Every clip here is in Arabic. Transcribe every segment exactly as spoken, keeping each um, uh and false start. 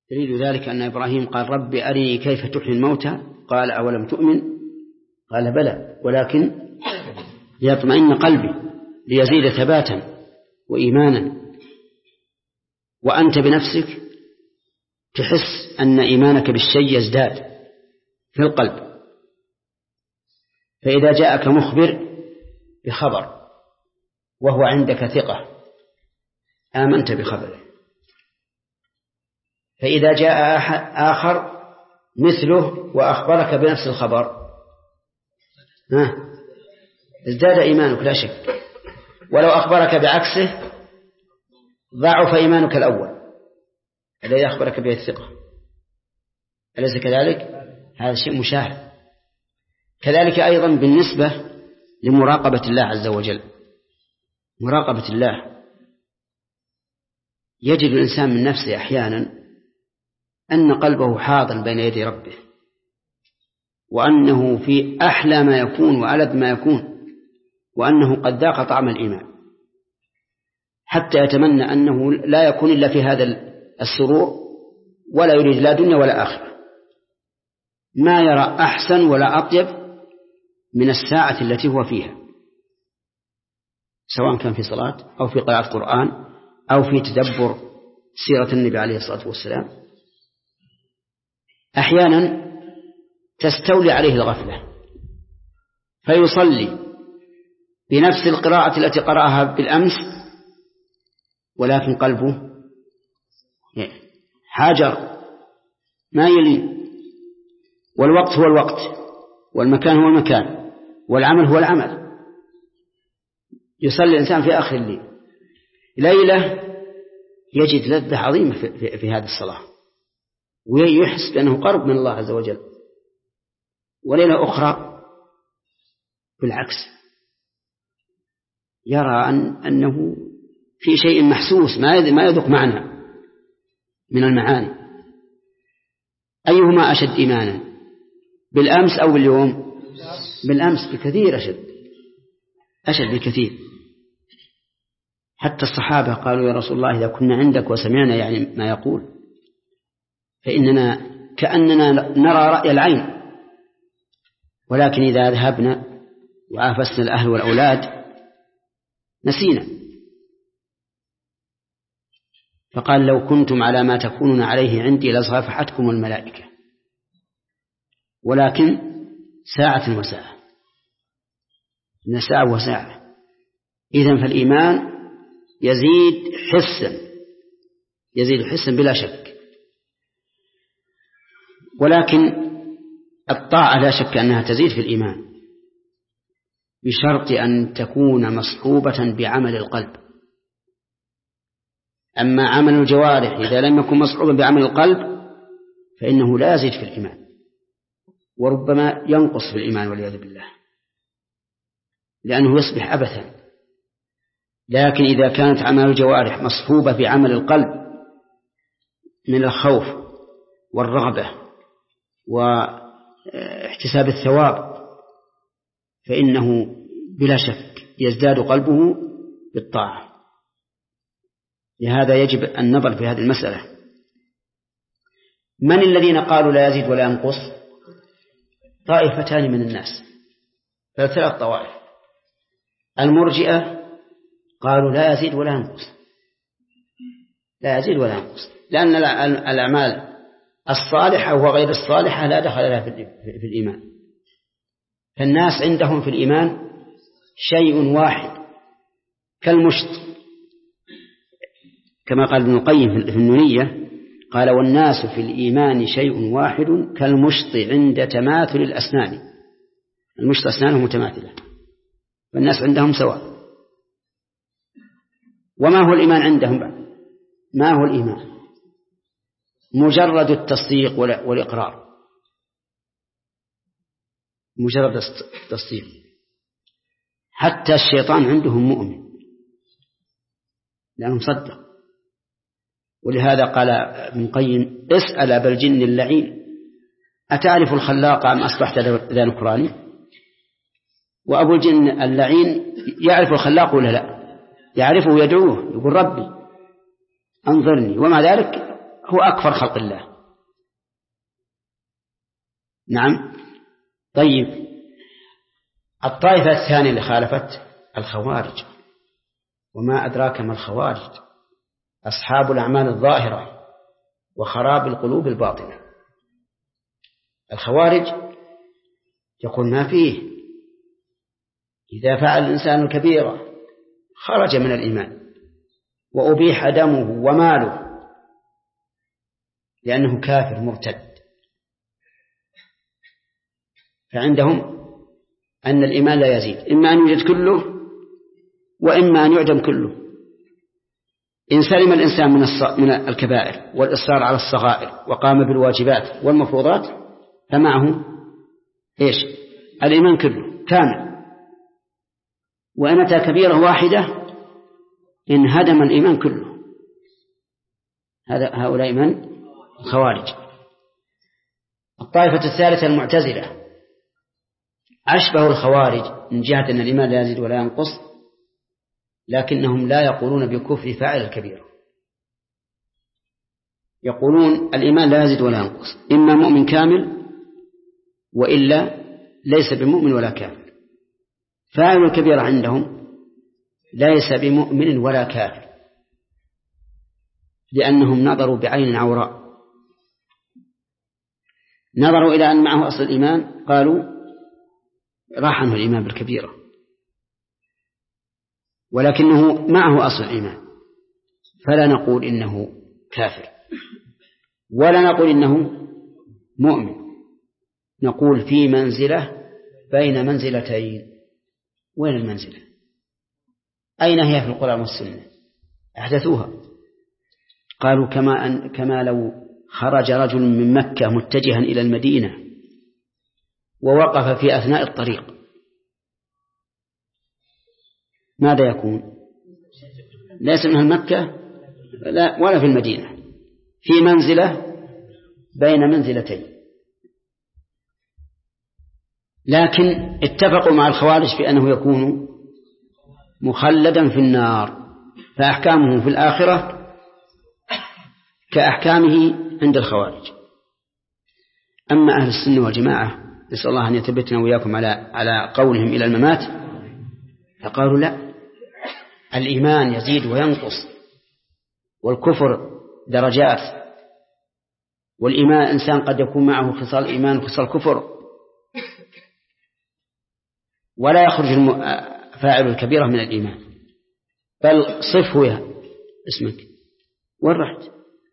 دليل ذلك أن إبراهيم قال رب أرني كيف تحيي الموتى قال أولم تؤمن قال بلى ولكن ليطمئن قلبي ليزيد ثباتا وإيمانا. وأنت بنفسك تحس أن إيمانك بالشيء يزداد في القلب، فإذا جاءك مخبر بخبر وهو عندك ثقة آمنت بخبره، فإذا جاء آخر مثله وأخبرك بنفس الخبر ازداد إيمانك لا شك، ولو أخبرك بعكسه ضعف إيمانك الأول الذي أخبرك به الثقة، أليس كذلك؟ هذا شيء مشاهد. كذلك أيضا بالنسبة لمراقبة الله عز وجل، مراقبة الله يجد الإنسان من نفسه أحيانا أن قلبه حاضر بين يدي ربه، وأنه في أحلى ما يكون وألد ما يكون، وأنه قد ذاق طعم الإيمان، حتى يتمنى أنه لا يكون إلا في هذا السرور ولا يريد لا دنيا ولا آخرة، ما يرى أحسن ولا أطيب من الساعة التي هو فيها، سواء كان في صلاة أو في قراءة قرآن أو في تدبر سيرة النبي عليه الصلاة والسلام. أحيانا تستولي عليه الغفلة فيصلي بنفس القراءة التي قرأها بالأمس، ولكن قلبه حاجر ما يلين، والوقت هو الوقت والمكان هو المكان والعمل هو العمل. يصلي الإنسان في آخر الليل ليلة يجد لذة عظيمة في, في, في هذه الصلاة ويحس بأنه قرب من الله عز وجل، وليلة أخرى بالعكس يرى أن أنه في شيء محسوس ما يذوق معنى من المعاني. أيهما أشد إيمانا، بالأمس أو باليوم؟ بالأمس بكثير أشد أشد بكثير. حتى الصحابة قالوا يا رسول الله إذا كنا عندك وسمعنا يعني ما يقول فإننا كأننا نرى رأي العين، ولكن إذا ذهبنا وعافسنا الأهل والأولاد نسينا. فقال لو كنتم على ما تكونون عليه عندي لصافحتكم الملائكة، ولكن ساعة وساعة، إن ساعة وساعة. إذن فالإيمان يزيد حسا يزيد حسا بلا شك، ولكن الطاعة لا شك أنها تزيد في الإيمان بشرط أن تكون مصحوبة بعمل القلب. أما عمل الجوارح إذا لم يكن مصحوبا بعمل القلب فإنه لا يزيد في الإيمان، وربما ينقص في الإيمان والعياذ بالله، لأنه يصبح عبثا. لكن إذا كانت عمل الجوارح مصحوبة بعمل القلب من الخوف والرغبة واحتساب الثواب فإنه بلا شك يزداد قلبه بالطاعة. لهذا يجب النظر في هذه المسألة. من الذين قالوا لا يزيد ولا ينقص؟ طائفتان من الناس، ثلاث طوائف. المرجئة قالوا لا يزيد ولا ينقص، لا يزيد ولا ينقص، لأن الأعمال الصالحة وغير الصالحة لا دخل لها في الإيمان. فالناس عندهم في الإيمان شيء واحد كالمشط، كما قال ابن القيم في النونية قال والناس في الإيمان شيء واحد كالمشط عند تماثل الأسنان. المشط أسنانه متماثلة، والناس عندهم سواء. وما هو الإيمان عندهم بعد؟ ما هو الإيمان؟ مجرد التصديق والإقرار، مجرد التصديق. حتى الشيطان عندهم مؤمن لأنه صدق. ولهذا قال ابن القيم اسأل أبا الجن اللعين أتعرف الخلاق أم أصبحت ذا نكران؟ وأبو الجن اللعين يعرف الخلاق ولا لا؟ يعرفه، يدعوه، يقول ربي أنظرني، ومع ذلك هو أكفر خلق الله. نعم. طيب، الطائفة الثانية اللي خالفت الخوارج. وما أدراك ما الخوارج؟ أصحاب الأعمال الظاهرة وخراب القلوب الباطنة. الخوارج يقول ما فيه، إذا فعل الإنسان الكبيرة خرج من الإيمان وأبيح دمه وماله لأنه كافر مرتد. فعندهم أن الإيمان لا يزيد، إما أن يوجد كله وإما أن يعدم كله. إن سلم الإنسان من الكبائر والإصرار على الصغائر وقام بالواجبات والمفروضات فمعه إيش؟ الإيمان كله كامل. وإن أتى كبيرة واحدة انهدم الإيمان كله. هذا هؤلاء من؟ الخوارج. الطائفة الثالثة المعتزلة أشبه الخوارج من جهة أن الإيمان لا يزيد ولا ينقص، لكنهم لا يقولون بكفر فاعل الكبيرة. يقولون الإيمان لا يزيد ولا ينقص، إما مؤمن كامل وإلا ليس بمؤمن ولا كافر. فاعل الكبيرة عندهم ليس بمؤمن ولا كافر، لأنهم نظروا بعين عوراء، نظروا إلى أن معه أصل الإيمان قالوا راح عنه الإيمان بالكبيرة، ولكنه معه أصل الإيمان، فلا نقول إنه كافر ولا نقول إنه مؤمن، نقول في منزلة بين منزلتين. وين المنزلة؟ أين هي في القرآن والسنة؟ أحدثوها. قالوا كما, أن كما لو خرج رجل من مكة متجها إلى المدينة ووقف في أثناء الطريق، ماذا يكون؟ ليس من مكة ولا في المدينة، في منزلة بين منزلتين. لكن اتفقوا مع الخوارج في أنه يكون مخلدا في النار، فأحكامه في الآخرة كأحكامه عند الخوارج. أما أهل السنة والجماعة نسأل الله أن يثبتنا وإياكم على على قولهم إلى الممات، فقالوا لا، الإيمان يزيد وينقص، والكفر درجات، والإيمان إنسان قد يكون معه خصال إيمان وخصال كفر، ولا يخرج فاعل الكبيرة من الإيمان. بل صفه يا اسمك ورحت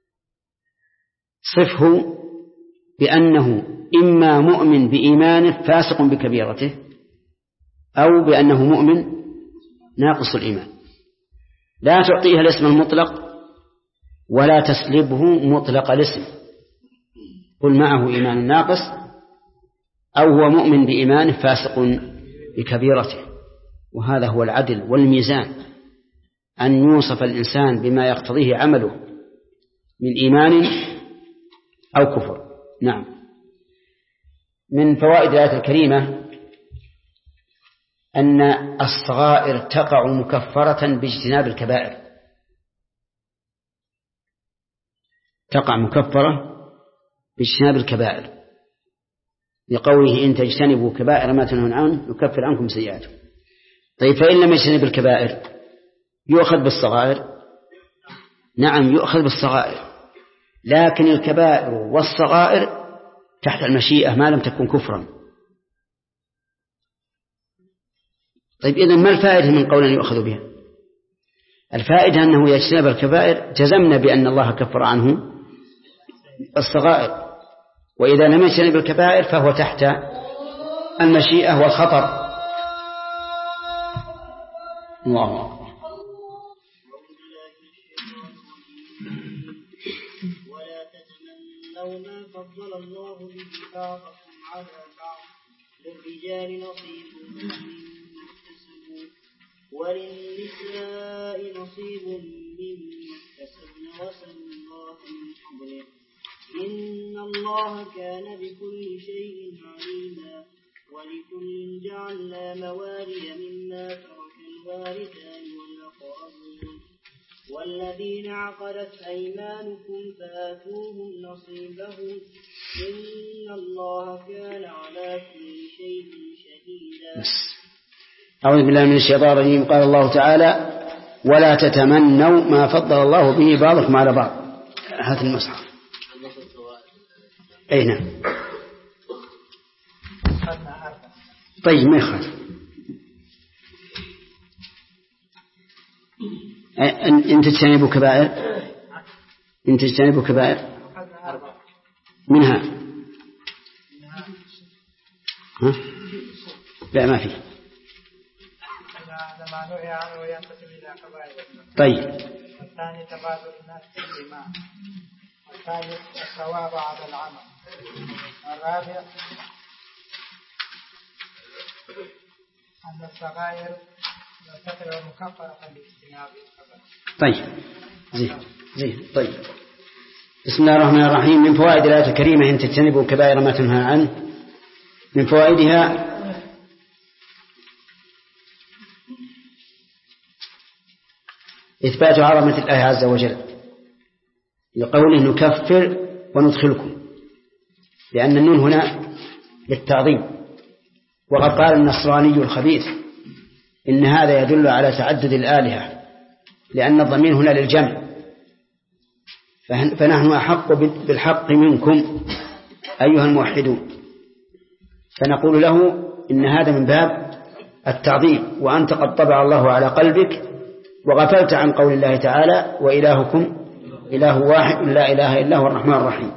صفه بأنه إما مؤمن بإيمانه فاسق بكبيرته، أو بأنه مؤمن ناقص الإيمان. لا تعطيها الاسم المطلق ولا تسلبه مطلق الاسم، قل معه إيمان ناقص أو هو مؤمن بإيمانه فاسق بكبيرته. وهذا هو العدل والميزان، أن يوصف الإنسان بما يقتضيه عمله من إيمان أو كفر. نعم. من فوائد الآية الكريمة أن الصغائر تقع مكفرة باجتناب الكبائر، تقع مكفرة باجتناب الكبائر، لقوله إن تجتنبوا كبائر ما تنهون عنه يكفر عنكم سيئاتكم. طيب فإن لم يجتنب الكبائر يؤخذ بالصغائر؟ نعم يؤخذ بالصغائر، لكن الكبائر والصغائر تحت المشيئة ما لم تكن كفرا. طيب إذن ما الفائدة من قول يؤخذ بها؟ الفائدة أنه يجتنب الكبائر جزمنا بأن الله كفر عنه الصغائر، وإذا لم يجتنب الكبائر فهو تحت المشيئة والخطر. الله أكبر. ولا تتمنوا ما فضل الله به بعضكم على بعض، للرجال نصيب مما اكتسبوا وللنساء نصيب مما اكتسبن واسألوا الله من فضله إن الله كان بكل شيء عليما. ولكل جعلنا موالي مما ترك الوارثان والأقربون والذين عقدت أيمانكم فآتوهم نصيبهم إن الله كان على كل شيء شهيدا. أعوذ بالله من الشيطان الرجيم. قال الله تعالى: ولا تتمنوا ما فضل الله به بعضكم على بعض. هات المصحف. أي نعم. طيب ما يخالف. إن تجتنبوا كبائر إن تجتنبوا كبائر منها ها؟ لا ما فيه. طيب. الثاني تبادل الناس بالإيمان. الثالث الثواب على العمل. الرابع أن الصغائر تعتبر مكفرة باجتناب الكبائر. طيب زين زين طيب. بسم الله الرحمن الرحيم. من فوائد الآية الكريمة: إن تجتنبوا كبائر ما تنهى عنه. من فوائدها إثبات عظمة الله عز وجل لقوله: نكفر وندخلكم، لأن النون هنا للتعظيم. وقد قال النصراني الخبيث إن هذا يدل على تعدد الآلهة، لأن الضمير هنا للجمع، فنحن أحق بالحق منكم أيها الموحدون. فنقول له إن هذا من باب التعظيم، وأنت قد طبع الله على قلبك وغفلت عن قول الله تعالى: وإلهكم إله واحد لا إله إلا هو الرحمن الرحيم.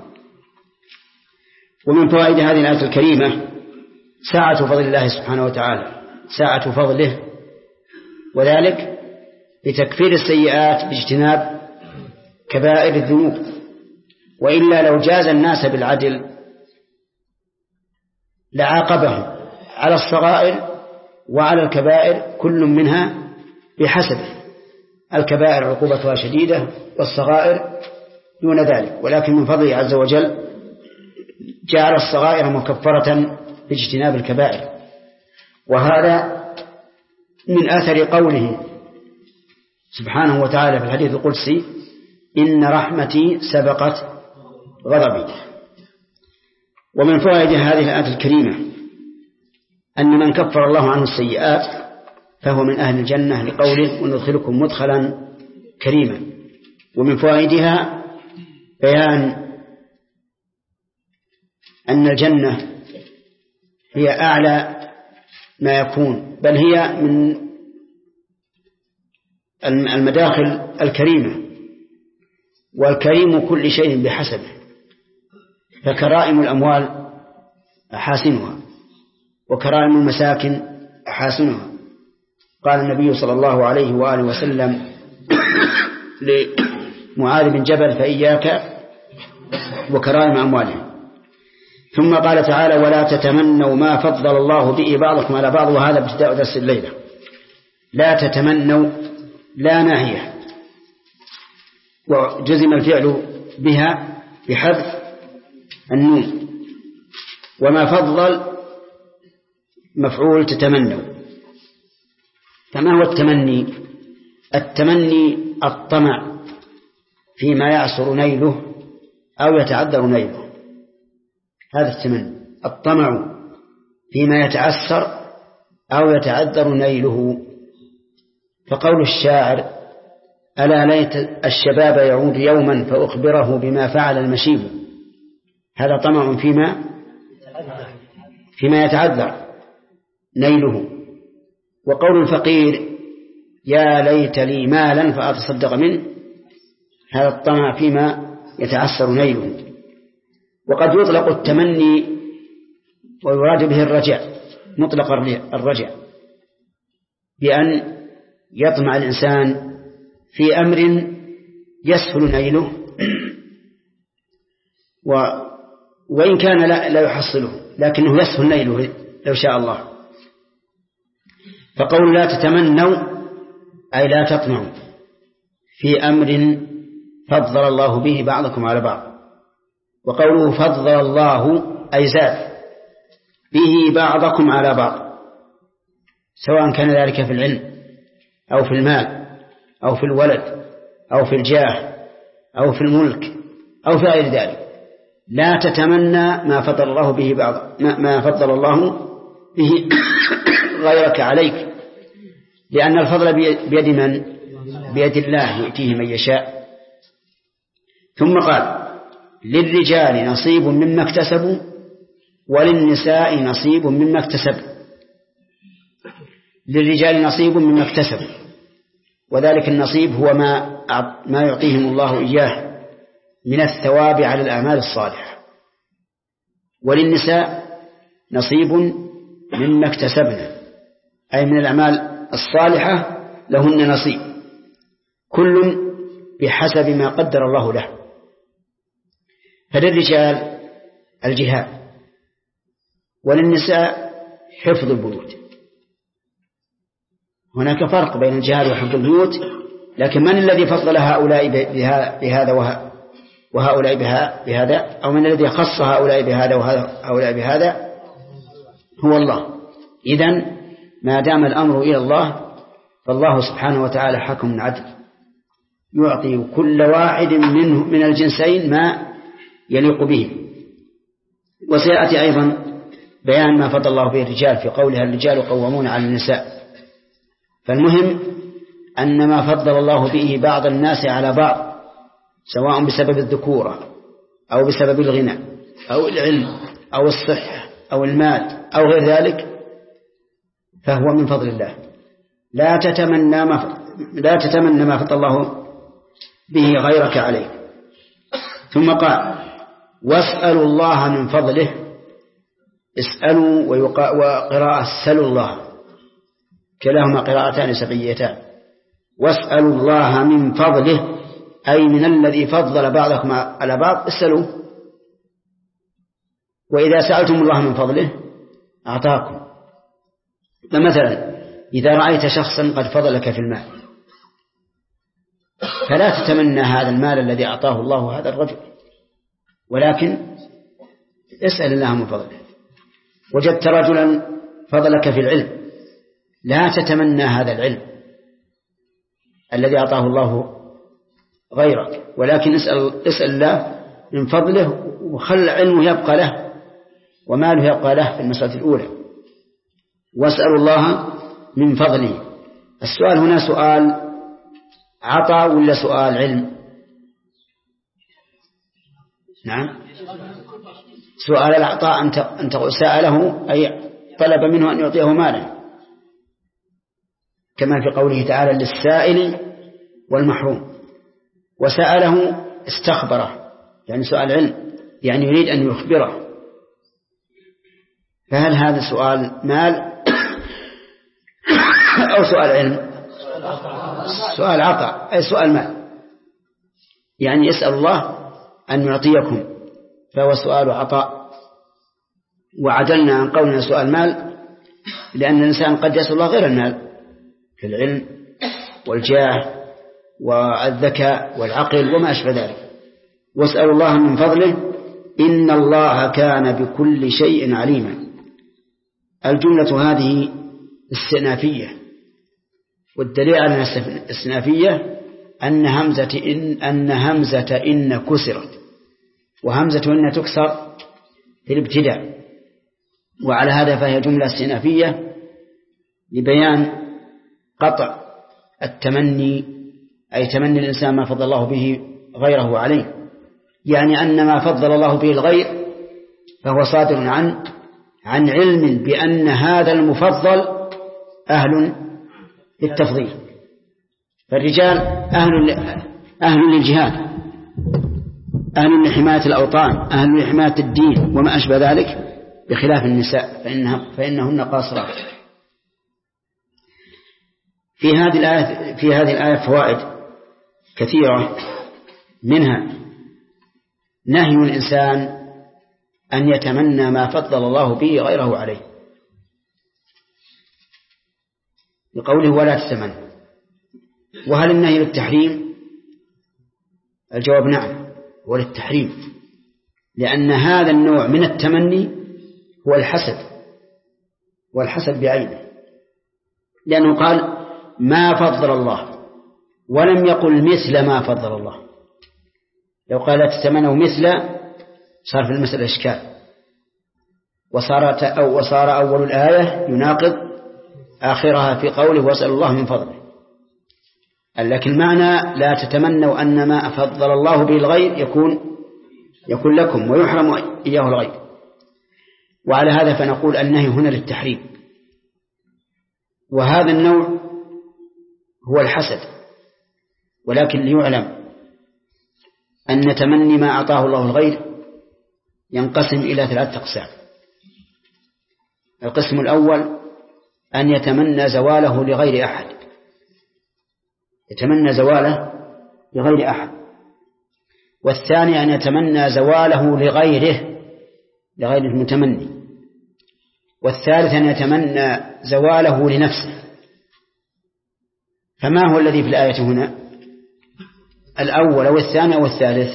ومن فوائد هذه الآية الكريمة ساعة فضل الله سبحانه وتعالى، ساعة فضله، وذلك بتكفير السيئات باجتناب كبائر الذنوب. وإلا لو جاز الناس بالعدل لعاقبهم على الصغائر وعلى الكبائر كل منها بحسبه. الكبائر عقوبتها شديدة والصغائر دون ذلك، ولكن من فضله عز وجل جعل الصغائر مكفرة باجتناب الكبائر. وهذا من أثر قوله سبحانه وتعالى في الحديث القدسي: إن رحمتي سبقت غضبي. ومن فوائد هذه الآية الكريمة أن من كفر الله عنه السيئات فهو من أهل الجنة، لقوله: وندخلكم مدخلا كريما. ومن فوائدها بيان أن الجنة هي أعلى ما يكون، بل هي من المداخل الكريمة، والكريم كل شيء بحسبه. فكرائم الأموال أحاسنها، وكرائم المساكن أحاسنها. قال النبي صلى الله عليه وآله وسلم لمعاذ بن جبل: فإياك وكرائم أموالهم. ثم قال تعالى: ولا تتمنوا ما فضل الله به بعضكم على بعض. وهذا ابتداء درس الليلة. لا تتمنوا لا ناهية، وجزم الفعل بها بحذف النون. وما فضل مفعول تتمنوا. فما هو التمني؟ التمني الطمع فيما يعسر نيله أو يتعذر نيله، هذا التمني. الطمع فيما يتعسر أو يتعذر نيله. فقول الشاعر: ألا ليت الشباب يعود يوما فأخبره بما فعل المشيب، هذا طمع فيما فيما يتعذر نيله. وقول الفقير: يا ليت لي مالا فأتصدق منه، هذا الطمع فيما يتعسر نيله. وقد يطلق التمني ويراد به الرجع، مطلق الرجع، بأن يطمع الإنسان في أمر يسهل نيله و وإن كان لا, لا يحصله، لكنه يسهل نيله لو شاء الله. فقول لا تتمنوا أي لا تطمعوا في أمر فضل الله به بعضكم على بعض. وقوله فضل الله أي زاد به بعضكم على بعض، سواء كان ذلك في العلم أو في المال أو في الولد أو في الجاه أو في الملك أو في غير ذلك. لا تتمنى ما فضل الله به بعض ما فضل الله به غيرك عليك، لأن الفضل بيد من؟ بيد الله يؤتيه من يشاء. ثم قال للرجال نصيب مما اكتسبوا وللنساء نصيب مما اكتسبوا. للرجال نصيب مما اكتسبوا، وذلك النصيب هو ما ما يعطيهم الله إياه من الثواب على الأعمال الصالحة. وللنساء نصيب مما اكتسبنا، أي من الأعمال الصالحة لهن نصيب، كل بحسب ما قدر الله له. فللرجال الجهاد، وللنساء حفظ البيوت. هناك فرق بين الجهاد وحفظ البيوت، لكن من الذي فضل هؤلاء بهذا وهؤلاء بهذا، أو من الذي خص هؤلاء بهذا وهؤلاء بهذا؟ هو الله. إذن ما دام الأمر إلى الله فالله سبحانه وتعالى حكم عدل، يعطي كل واحد منه من الجنسين ما يليق به. وسيأتي أيضا بيان ما فضل الله به الرجال في قولها الرجال قوامون على النساء. فالمهم أن ما فضل الله به بعض الناس على بعض، سواء بسبب الذكورة أو بسبب الغنى أو العلم أو الصحة أو المال أو غير ذلك، فهو من فضل الله. لا تتمنى ما لا تتمنى ما فضل الله به غيرك عليه. ثم قال واسألوا الله من فضله. اسألوا وقراءة سلوا الله، كلاهما قراءتان سبعيتان. واسألوا الله من فضله، أي من الذي فضل بعضكم على بعض اسألوا. وإذا سألتم الله من فضله أعطاكم. فمثلا إذا رأيت شخصا قد فضلك في المال فلا تتمنى هذا المال الذي أعطاه الله هذا الرجل، ولكن اسأل الله من فضله. وجدت رجلا فضلك في العلم، لا تتمنى هذا العلم الذي أعطاه الله غيرك، ولكن اسأل, اسأل الله من فضله، وخل علمه يبقى له وماله يبقى له في المسألة الأولى. واسأل الله من فضله. السؤال هنا سؤال عطاء ولا سؤال علم؟ نعم، سؤال العطاء أنت سأله أي طلب منه أن يعطيه مالا، كما في قوله تعالى للسائل والمحروم. وسأله استخبره، يعني سؤال علم، يعني يريد أن يخبره. فهل هذا سؤال مال أو سؤال علم؟ سؤال عطاء أي سؤال مال، يعني يسأل الله أن يعطيكم، فهو سؤال عطاء. وعدلنا عن قولنا سؤال مال، لأن الإنسان قد يسأل الله غير المال كالعلم والجاه والذكاء والعقل وما أشبه ذلك. واسأل الله من فضله إن الله كان بكل شيء عليما. الجملة هذه استئنافية، والدليل على الاستئنافية أن همزة إن, أن همزة إن كسرت، وهمزة إن تكسر في الابتداء، وعلى هذا فهي جملة استئنافية لبيان قطع التمني، أي تمني الإنسان ما فضل الله به غيره عليه، يعني أن ما فضل الله به الغير فهو صادر عن عن علم بأن هذا المفضل أهل للتفضيل. فالرجال أهل أهل للجهاد، أهل لحماية الأوطان، أهل لحماية الدين وما أشبه ذلك، بخلاف النساء فإنها فإنهن قاصرات. في هذه الآية في هذه الآية فوائد كثيرة، منها نهي الإنسان أن يتمنى ما فضل الله به غيره عليه، بقوله ولا تتمنى. وهل النهي للتحريم؟ الجواب نعم، هو للتحريم، لأن هذا النوع من التمني هو الحسد، والحسد بعينه، لأنه قال ما فضل الله ولم يقل مثل ما فضل الله. لو قال لا تتمنوا مثل صار في المسألة إشكال، وصارت أو وصار أول الآية يناقض آخرها في قوله واسأل الله من فضله. لكن معنى لا تتمنوا أن ما فضل الله به الغير يكون يكون لكم ويحرم إياه الغير. وعلى هذا فنقول النهي هنا للتحريم، وهذا النوع هو الحسد. ولكن ليعلم أن تمني ما أعطاه الله الغير ينقسم إلى ثلاثة أقسام. القسم الأول أن يتمنى زواله لغير أحد، يتمنى زواله لغير أحد. والثاني أن يتمنى زواله لغيره لغير المتمني. والثالث أن يتمنى زواله لنفسه. فما هو الذي في الآية هنا؟ الأول أو الثاني أو الثالث؟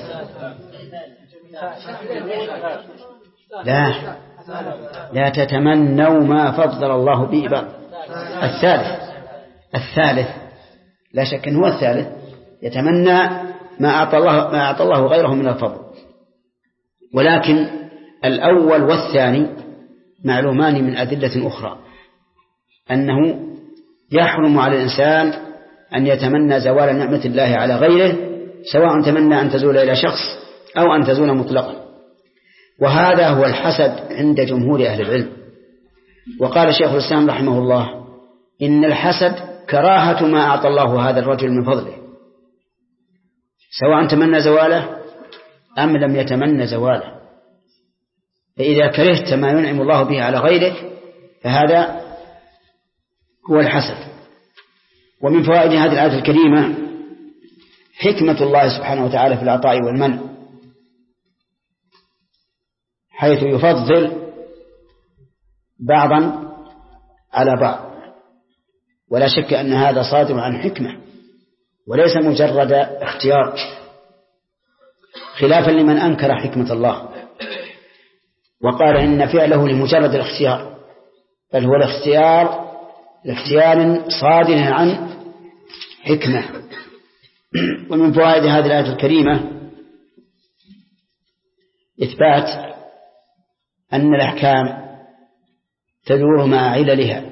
لا لا تتمنوا ما فضل الله به بعض. الثالث الثالث لا شك أنه هو الثالث، يتمنى ما أعطى الله ما أعطى الله غيره من الفضل. ولكن الأول والثاني معلومان من أدلة أخرى، أنه يحرم على الإنسان أن يتمنى زوال نعمة الله على غيره، سواء تمنى أن تزول إلى شخص أو أن تزول مطلقا. وهذا هو الحسد عند جمهور أهل العلم. وقال شيخ الإسلام رحمه الله إن الحسد كراهة ما أعطى الله هذا الرجل من فضله، سواء تمنى زواله أم لم يتمنى زواله. فإذا كرهت ما ينعم الله به على غيرك فهذا هو الحسد. ومن فوائد هذه الآية الكريمة حكمة الله سبحانه وتعالى في العطاء والمنع، حيث يفضل بعضا على بعض. ولا شك أن هذا صادر عن حكمة وليس مجرد اختيار، خلافا لمن أنكر حكمة الله وقال إن فعله لمجرد الاختيار، بل هو الاختيار لاختيار صادر عن حكمة. ومن فوائد هذه الآية الكريمة إثبات أن الأحكام تدور مع عللها،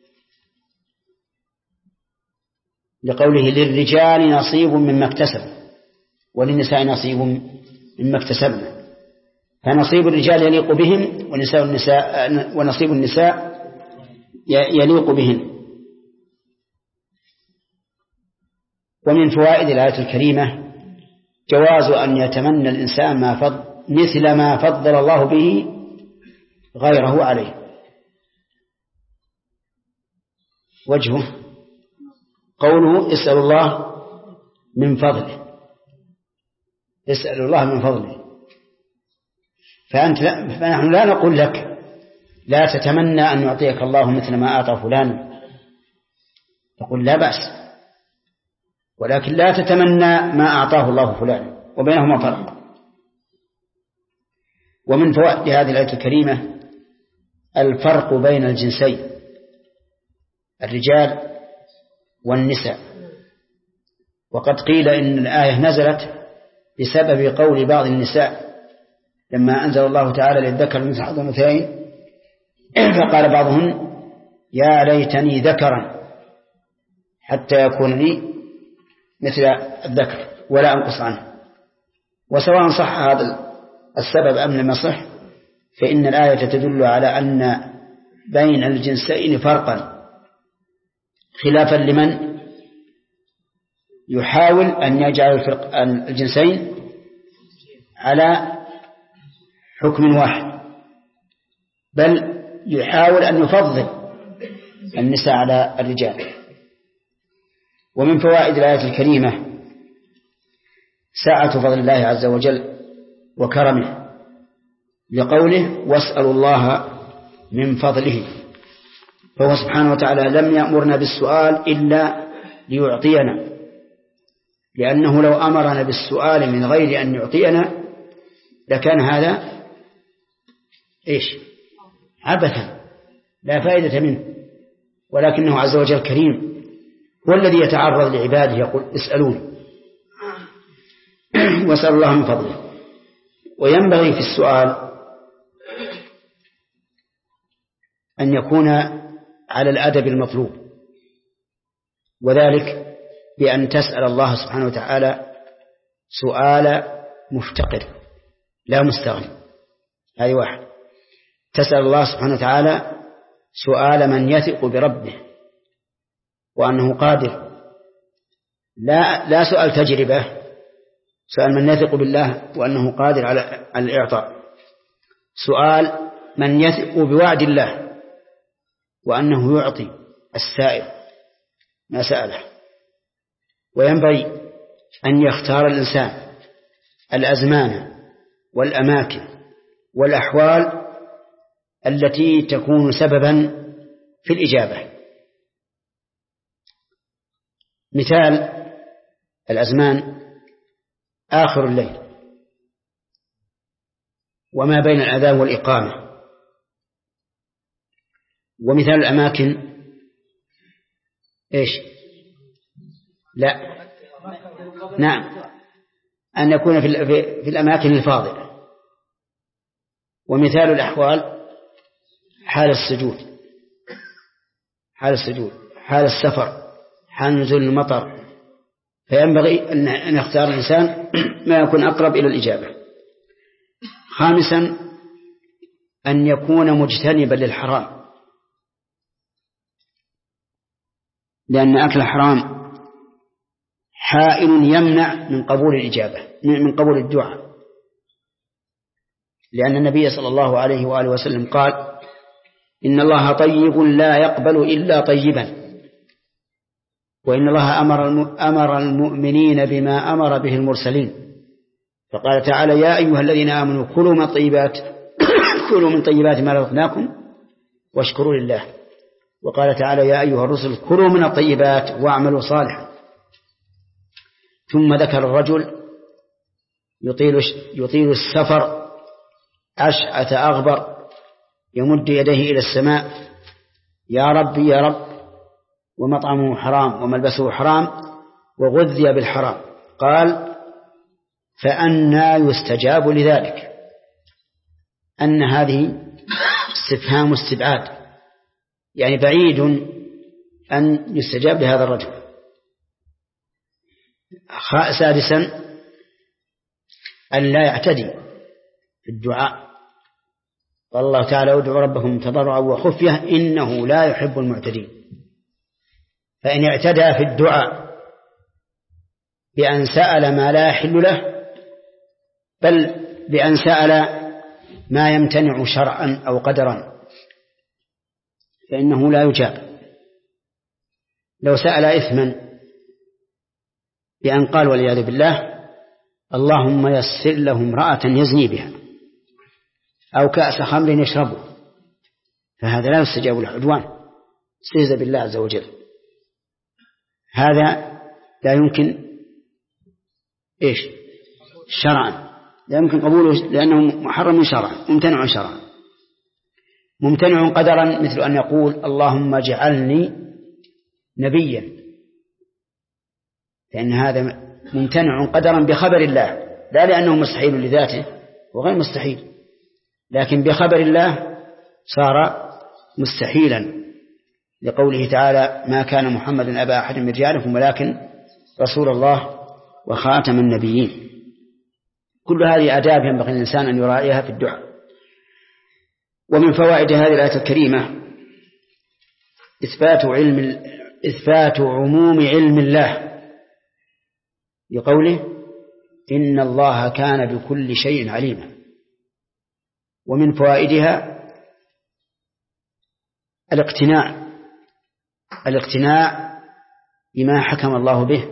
لقوله للرجال نصيب مما اكتسب وللنساء نصيب مما اكتسبنا، فنصيب الرجال يليق بهم ونساء النساء ونصيب النساء يليق بهن. ومن فوائد الآية الكريمة جواز أن يتمنى الإنسان ما فضل مثل ما فضل الله به غيره عليه. وجهه قوله اسأل الله من فضله، اسأل الله من فضله. فأنت لا فنحن لا نقول لك لا تتمنى أن يعطيك الله مثل ما أعطى فلان، نقول لا بأس، ولكن لا تتمنى ما أعطاه الله فلان، وبينهما فرق. ومن فوائد هذه الآية الكريمة الفرق بين الجنسين الرجال والنساء. وقد قيل إن الآية نزلت بسبب قول بعض النساء لما أنزل الله تعالى للذكر مثل حظ الأنثيين، فقال بعضهم يا ليتني ذكرا حتى يكون لي مثل الذكر ولا أنقص عنه. وسواء صح هذا السبب أم لم يصح فإن الآية تدل على أن بين الجنسين فرقا، خلافا لمن يحاول أن يجعل الفرق الجنسين على حكم واحد، بل يحاول أن يفضل النساء على الرجال. ومن فوائد الآية الكريمة سعة فضل الله عز وجل وكرمه، لقوله واسألوا الله من فضله، فهو سبحانه وتعالى لم يأمرنا بالسؤال إلا ليعطينا، لأنه لو أمرنا بالسؤال من غير أن يعطينا لكان هذا إيش عبثا لا فائدة منه. ولكنه عز وجل كريم هو الذي يتعرض لعباده يقول اسألوني واسأل الله من فضله. وينبغي في السؤال أن يكون على الأدب المطلوب، وذلك بأن تسأل الله سبحانه وتعالى سؤال مفتقر لا مستغني. هذه واحد. تسأل الله سبحانه وتعالى سؤال من يثق بربه وأنه قادر، لا لا سؤال تجربة، سؤال من يثق بالله وأنه قادر على الإعطاء، سؤال من يثق بوعد الله وأنه يعطي السائل ما سأله. وينبغي أن يختار الإنسان الأزمان والأماكن والأحوال التي تكون سببا في الإجابة. مثال الأزمان آخر الليل وما بين الأذان والإقامة. ومثال الأماكن إيش؟ لا نعم أن يكون في, في الأماكن الفاضلة. ومثال الأحوال حال السجود حال السجود حال السفر، حال نزول المطر. فينبغي أن يختار الإنسان ما يكون أقرب إلى الإجابة. خامسا أن يكون مجتنبا للحرام، لأن أكل الحرام حائل يمنع من قبول الإجابة من قبول الدعاء، لأن النبي صلى الله عليه وآله وسلم قال إن الله طيب لا يقبل إلا طيبا، وإن الله أمر أمر المؤمنين بما أمر به المرسلين. فقال تعالى يا أيها الذين آمنوا كلوا من طيبات كلوا من طيبات ما رزقناكم واشكروا لله. وقال تعالى يا أيها الرسل كلوا من الطيبات واعملوا صالحا. ثم ذكر الرجل يطيل يطيل السفر أشعث أغبر يمد يديه إلى السماء يا ربي يا رب، ومطعمه حرام وملبسه حرام وغذي بالحرام. قال فأنى يستجاب لذلك؟ أن هذه استفهام استبعاد، يعني بعيد أن يستجاب لهذا الرجل. سادسا أن لا يعتدي في الدعاء. قال الله تعالى ادعوا ربكم تضرعا وخفية إنه لا يحب المعتدين. فإن اعتدى في الدعاء بأن سأل ما لا يحل له، بل بأن سأل ما يمتنع شرعا أو قدرا، فإنه لا يجاب. لو سأل إثما بأن قال والعياذ بالله اللهم يسر له امرأة يزني بها أو كأس خمر يشربه، فهذا لا يستجاب له، عدوان استهزاء بالله عز وجل. هذا لا يمكن إيش شرعا، لا يمكن قبوله لأنه محرم شرعا ممتنع شرعا. ممتنع قدرا مثل أن يقول اللهم اجعلني نبيا، لأن هذا ممتنع قدرا بخبر الله، لا لأنه مستحيل لذاته وغير مستحيل، لكن بخبر الله صار مستحيلا، لقوله تعالى ما كان محمد أبا أحد من رجالكم ولكن رسول الله وخاتم النبيين. كل هذه آداب ينبغي الإنسان أن يراعيها في الدعاء. ومن فوائد هذه الآية الكريمة إثبات علم إثبات عموم علم الله لقوله إن الله كان بكل شيء عليما. ومن فوائدها الاقتناع الاقتناع بما حكم الله به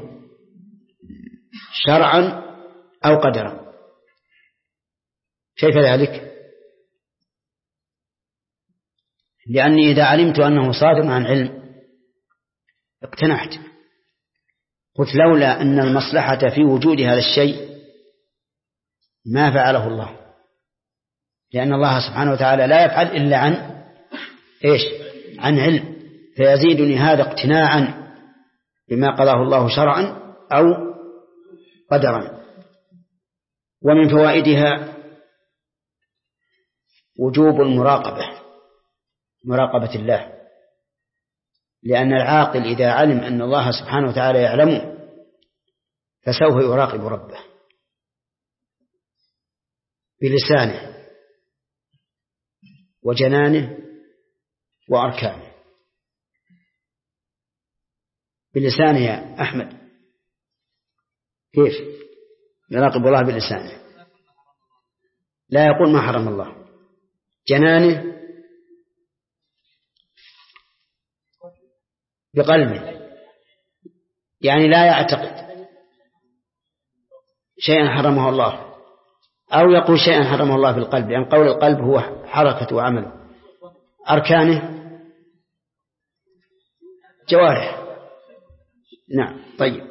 شرعا أو قدرا. كيف ذلك؟ لأني إذا علمت أنه صادر عن علم اقتنعت، قلت لولا أن المصلحة في وجود هذا الشيء ما فعله الله، لأن الله سبحانه وتعالى لا يفعل إلا عن إيش؟ عن علم. فيزيدني هذا اقتناعا بما قضاه الله شرعا أو قدرا. ومن فوائدها وجوب المراقبة، مراقبة الله، لأن العاقل إذا علم أن الله سبحانه وتعالى يعلمه فسوف يراقب ربه بلسانه وجنانه وأركانه. بلسانه يا أحمد، كيف يراقب الله بلسانه؟ لا يقول ما حرم الله. جنانه بقلبه، يعني لا يعتقد شيئا حرمه الله، أو يقول شيئا حرمه الله في القلب، لأن قول القلب هو حركة وعمل. أركانه جوارح. نعم. طيب،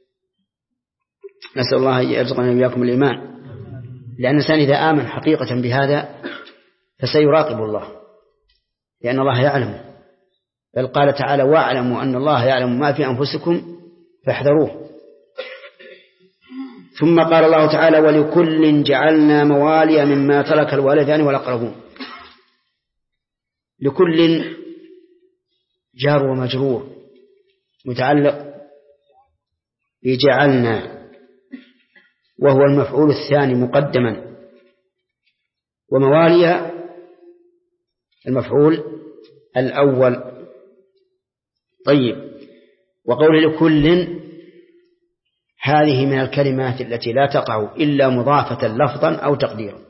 نسأل الله أن يرزقنا وإياكم الإيمان، لأن الإنسان إذا آمن حقيقة بهذا فسيراقب الله، لأن الله يعلم، بل قال تعالى واعلموا أن الله يعلم ما في أنفسكم فاحذروه. ثم قال الله تعالى ولكل جعلنا موالي مما ترك الوالدان والأقربون. لكل جار ومجرور متعلق بجعلنا، وهو المفعول الثاني مقدما، وموالي المفعول الأول. طيب، وقول لكل هذه من الكلمات التي لا تقع إلا مضافة لفظا أو تقديرا،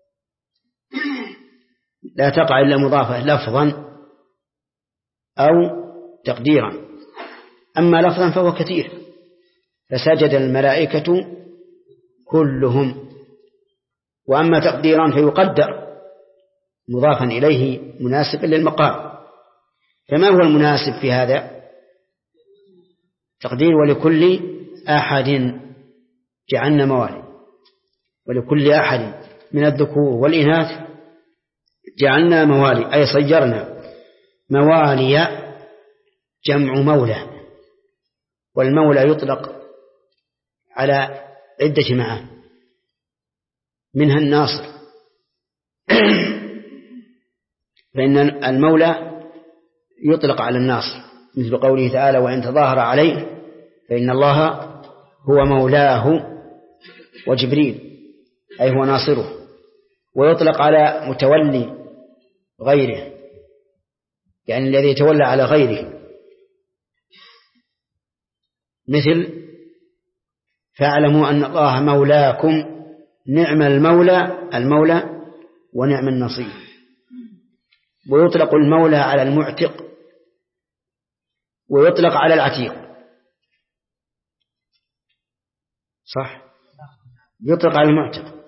لا تقع إلا مضافة لفظا أو تقديرا. أما لفظا فهو كثير، فسجد الملائكة كلهم. وأما تقديرا فيقدر مضافا إليه مناسبا للمقام. فما هو المناسب في هذا؟ تقدير ولكل أحد جعلنا موالي، ولكل أحد من الذكور والإناث جعلنا موالي، أي صيرنا. موالي جمع مولى، والمولى يطلق على عدة معاني، منها الناصر، فإن المولى يطلق على الناصر، مثل قوله تعالى وإن تظاهر عليه فإن الله هو مولاه وجبريل، أي هو ناصره. ويطلق على متولي غيره، يعني الذي يتولى على غيره، مثل فاعلموا أن الله مولاكم نعم المولى المولى ونعم النصير. ويطلق المولى على المعتق، ويطلق على العتيق، صح؟ يطلق على المعتق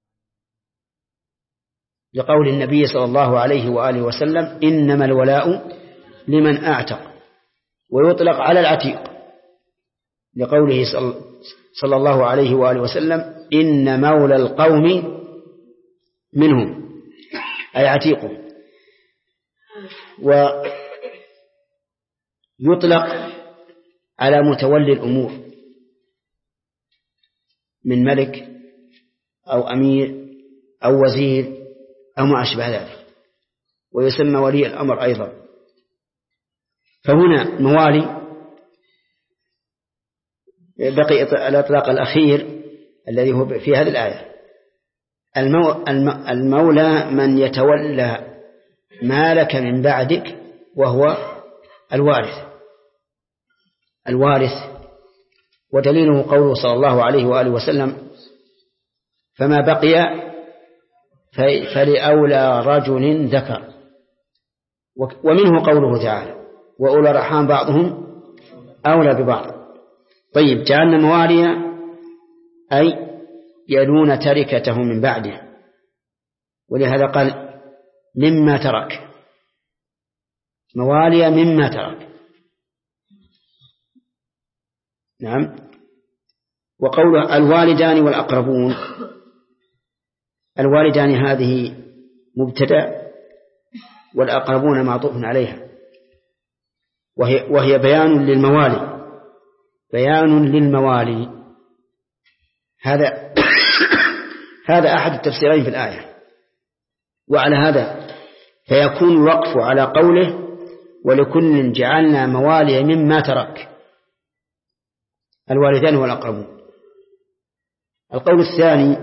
لقول النبي صلى الله عليه وآله وسلم إنما الولاء لمن أعتق. ويطلق على العتيق لقوله صلى الله عليه وآله وسلم إن مولى القوم منهم، أي عتيقهم. ويطلق على متولي الأمور من ملك أو أمير أو وزير أو ما أشبه ذلك، ويسمى ولي الأمر أيضا. فهنا موالي بقي الإطلاق الأخير الذي هو في هذه الآية. المولى من يتولى مالك من بعدك، وهو الوارث الوارث ودليله قوله صلى الله عليه وآله وسلم فما بقي فلأولى رجل ذكر. ومنه قوله تعالى وأولى الأرحام بعضهم أولى ببعض. طيب، جعلنا مواليا أي يلون تركته من بعده، ولهذا قال مما ترك، مواليا مما ترك. نعم. وقوله الوالدان والأقربون، الوالدان هذه مبتدأ، والأقربون معطوف عليها، وهي, وهي بيان للموالي بيان للموالي. هذا هذا أحد التفسيرين في الآية. وعلى هذا فيكون الوقف على قوله ولكل جعلنا موالي مما ترك الوالدان والأقربون. القول الثاني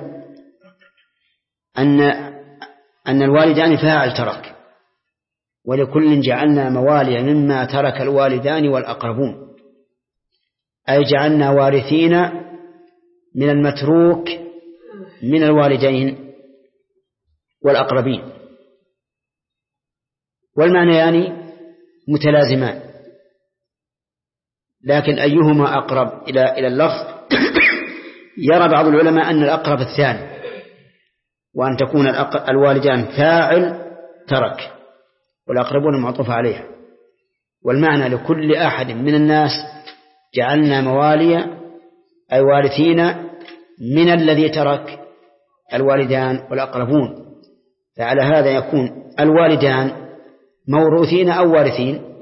أن أن الوالدان فاعل ترك، ولكل جعلنا موالي مما ترك الوالدان والأقربون، أي جعلنا وارثين من المتروك من الوالدين والأقربين. والمعنى يعني متلازمان، لكن أيهما أقرب إلى إلى اللفظ؟ يرى بعض العلماء أن الأقرب الثاني، وأن تكون الوالدان فاعل ترك والأقربون معطوف عليها. والمعنى لكل أحد من الناس جعلنا مواليا أي وارثين من الذي ترك الوالدان والأقربون. فعلى هذا يكون الوالدان موروثين أو وارثين؟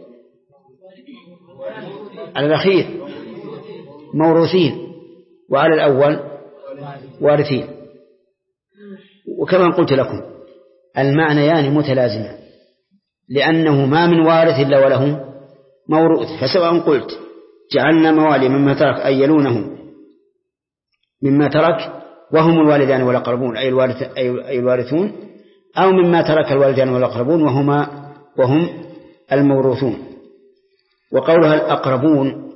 على الأخير موروثين، وعلى الأول وارثين. وكما قلت لكم المعنى يعني متلازمة، لأنه ما من وارث إلا وله موروث. فسواء قلت جعلنا موالي مما ترك أي يلونه مما ترك وهم الوالدان والأقربون أي الوارث أي الوارثون، أو مما ترك الوالدان والأقربون وهما وهم الموروثون. وقولها الأقربون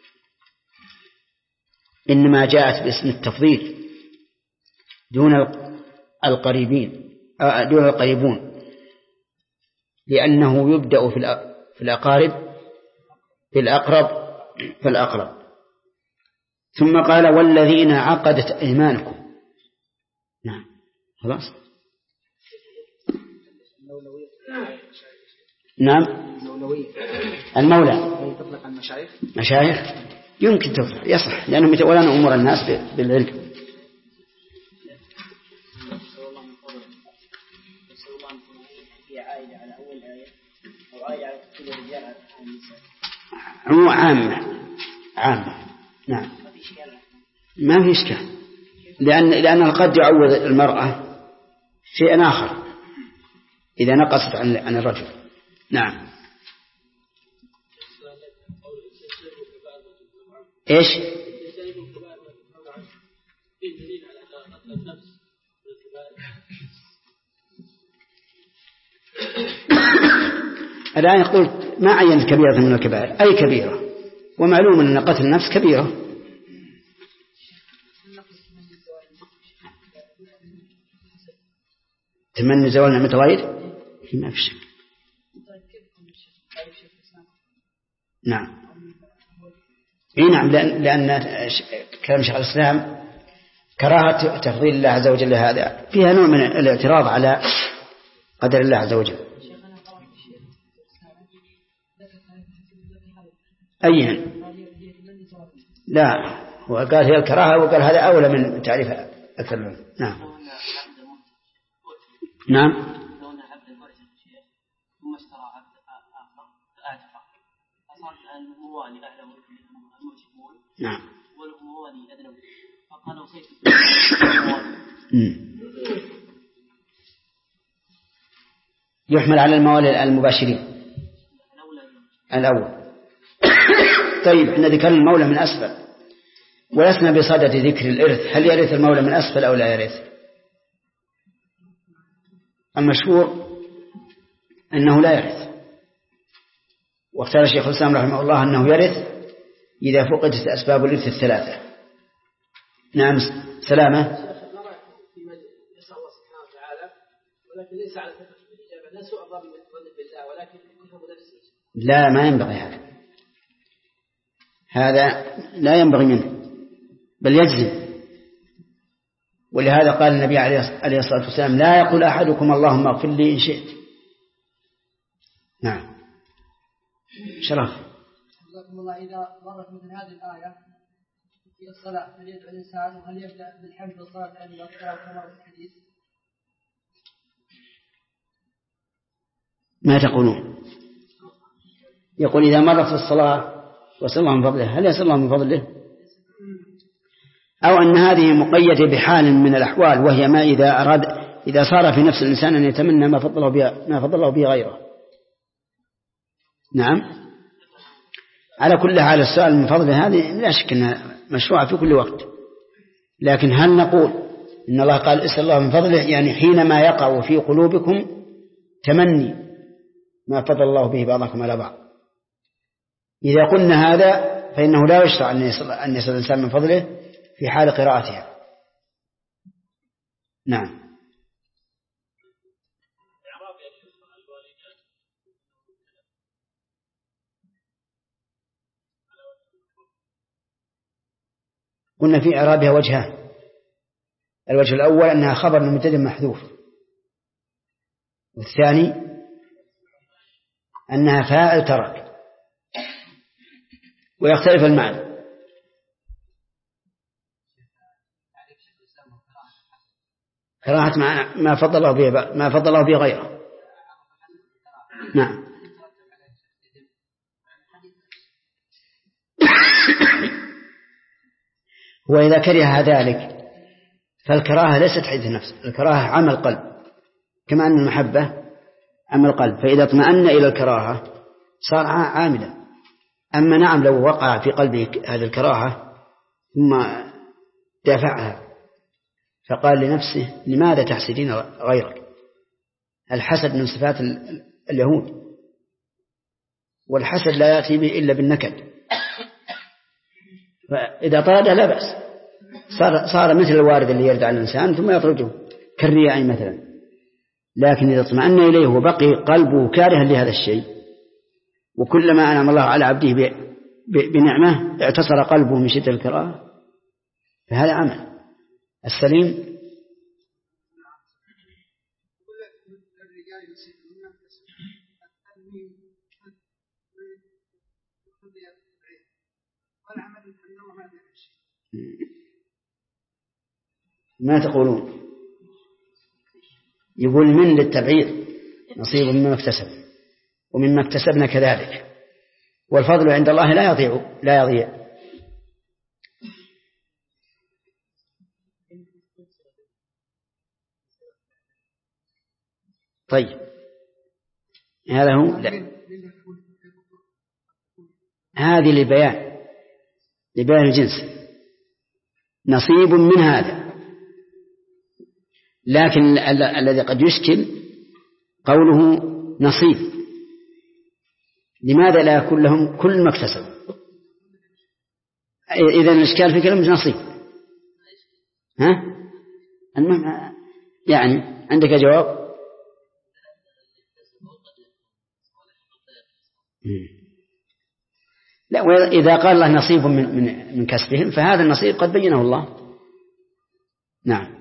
إنما جاءت باسم التفضيل دون القريبين دون القريبون، لأنه يبدأ في الأقارب في الأقرب فالأقرب. ثم قال والذين عقدت أيمانكم. نعم خلاص. نعم المولى تطلق المشايخ مشايخ يمكن تطلق يصح، لأنهم يتولون أمور الناس بالعلم. عموم عامة عامة. نعم ما في إشكال، لأن لأنه قد يعوض المرأة شيئا آخر إذا نقصت عن عن الرجل. نعم. إيش؟ الآن يقول ما عين كبيرة من الكبائر، أي كبيرة، ومعلوم أن قتل النفس كبيرة. تمني زوال نعمة الغير ما في شك. نعم إيه نعم، لأن, لأن كلام شيخ الإسلام كراهة تفضيل الله عز وجل هذا فيها نوع من الاعتراض على قدر الله عز وجل. أيهن؟ لا، وقال هي الكراهة، وقال هذا أولى من تعريف أكثر منه. نعم نعم. نعم يحمل على الموالي المباشرين الأول. طيب احنا ذكرنا المولى من أسفل ولسنا بصدد ذكر الإرث، هل يرث المولى من أسفل أو لا يرث؟ المشهور أنه لا يرث، واختار الشيخ الإسلام رحمه الله أنه يرث إذا فقدت أسباب الإرث الثلاثة. نعم سلامة. لا ما ينبغي هذا، هذا لا ينبغي منه بل يجزم. ولهذا قال النبي عليه الصلاة والسلام لا يقول أحدكم اللهم اغفر لي إن شئت. نعم شرف. الله إذا مرت مثل هذه الآية في الصلاة هل يدعو الإنسان وهل يبدأ بالحمد والصلاة على النبي كما في الحديث؟ ما تقولون؟ يقول إذا مرت في الصلاة وأسأل الله من فضله، هل يسأل الله من فضله؟ أو أن هذه مقيدة بحال من الأحوال، وهي ما إذا أراد إذا صار في نفس الإنسان أن يتمنى ما فضله به ما فضله به غيره. نعم. على كل حال السؤال من فضله هذه لا شك أنها مشروعة في كل وقت، لكن هل نقول إن الله قال اسأل الله من فضله يعني حينما يقع في قلوبكم تمني ما فضل الله به بعضكم على بعض؟ إذا قلنا هذا فإنه لا يشرع أن يسأل الإنسان من فضله في حال قراءتها. نعم. قلنا في إعرابها وجهان، الوجه الأول أنها خبر مبتدأ محذوف، والثاني أنها فاعل ترك، ويختلف المعنى. كراهة ما فضل الله به ما فضل الله به غيره. نعم. وإذا كره ذلك فالكراهة ليست حديث نفس، الكراهة عمل قلب، كما أن المحبة عمل قلب، فإذا اطمأن إلى الكراهة صار عاملا. أما نعم لو وقع في قلبه هذه الكراهة ثم دافعها فقال لنفسه لماذا تحسدين غيرك؟ الحسد من صفات اليهود، والحسد لا يأتي به إلا بالنكد، فإذا طرد لا بأس، صار, صار مثل الوارد اللي يرد على الإنسان ثم يطرده كالرياء مثلا. لكن إذا اطمأن إليه وبقي قلبه كارها لهذا الشيء، وكلما أنعم الله على عبده بنعمة اعتصر قلبه من شدة الكراهة، فهذا عمل السليم. ما تقولون؟ يقول من للتبعيض نصيب مما اكتسب ومما اكتسبنا كذلك، والفضل عند الله لا يضيع لا يضيع. طيب هذا هو لا. هذه لبيان لبيان الجنس، نصيب من هذا. لكن الذي قد يشكل قوله نصيب، لماذا لا يكون لهم كل ما اكتسبوا؟ إذن الإشكال في كلمة نصيب. ها؟ المهم يعني عندك جواب؟ لا، وإذا قال الله نصيب من من من كسبهم فهذا النصيب قد بينه الله. نعم.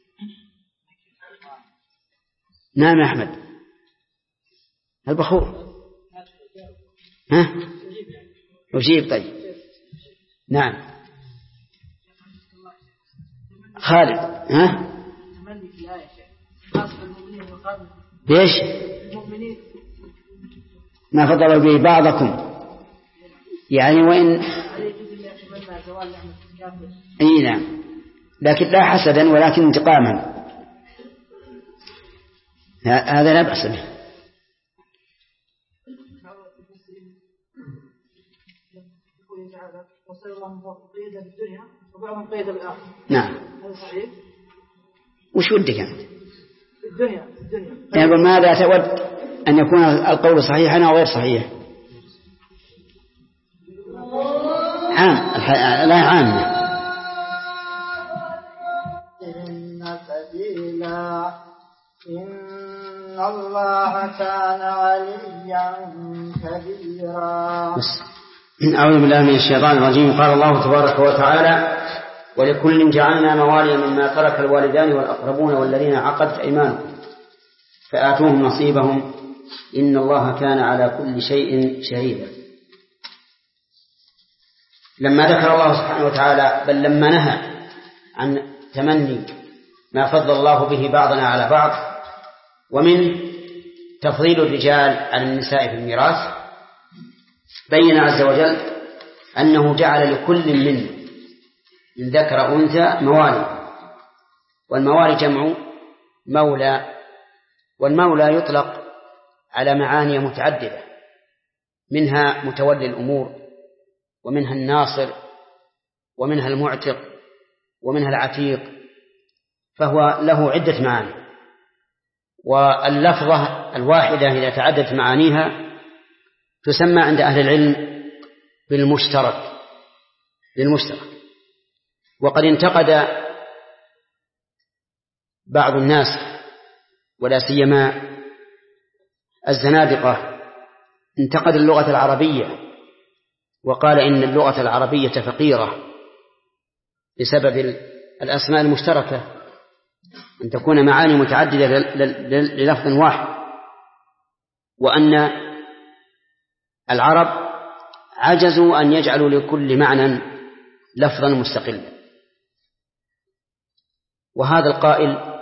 نعم يا أحمد البخور. ها؟ أجيب. طيب نعم خالد. ها؟ ليش؟ ما فضل به بعضكم يعني وإن أي نعم، لكن لا حسدا ولكن انتقاما، هذا لا بأس به. نعم. وش ودك أنت؟ الدنيا يعني ماذا تود أن يكون القول صحيحا أو غير صحيح؟ عام لا عام. إن سبيلا إن الله كان عليا كبيرا. أعوذ بالله من الشيطان الرجيم. قال الله تبارك وتعالى: ولكل جعلنا موالي مما ترك الوالدان والأقربون والذين عقدت أيمانهم فآتوهم نصيبهم إن الله كان على كل شيء شهيدا. لما ذكر الله سبحانه وتعالى بل لما نهى عن تمني ما فضل الله به بعضنا على بعض ومن تفضيل الرجال على النساء في الميراث، بين عز وجل أنه جعل لكل من من ذكر أنثى موالي، والموالي جمع مولى، والمولى يطلق على معاني متعددة، منها متولي الأمور، ومنها الناصر، ومنها المعتق، ومنها العتيق، فهو له عدة معاني. واللفظة الواحدة إذا تعددت معانيها تسمى عند أهل العلم بالمشترك بالمشترك وقد انتقد بعض الناس ولا سيما الزنادقة انتقد اللغة العربية وقال إن اللغة العربية فقيرة بسبب الأسماء المشتركة، أن تكون معاني متعددة للفظ واحد، وأن العرب عجزوا أن يجعلوا لكل معنى لفظا مستقلا. وهذا القائل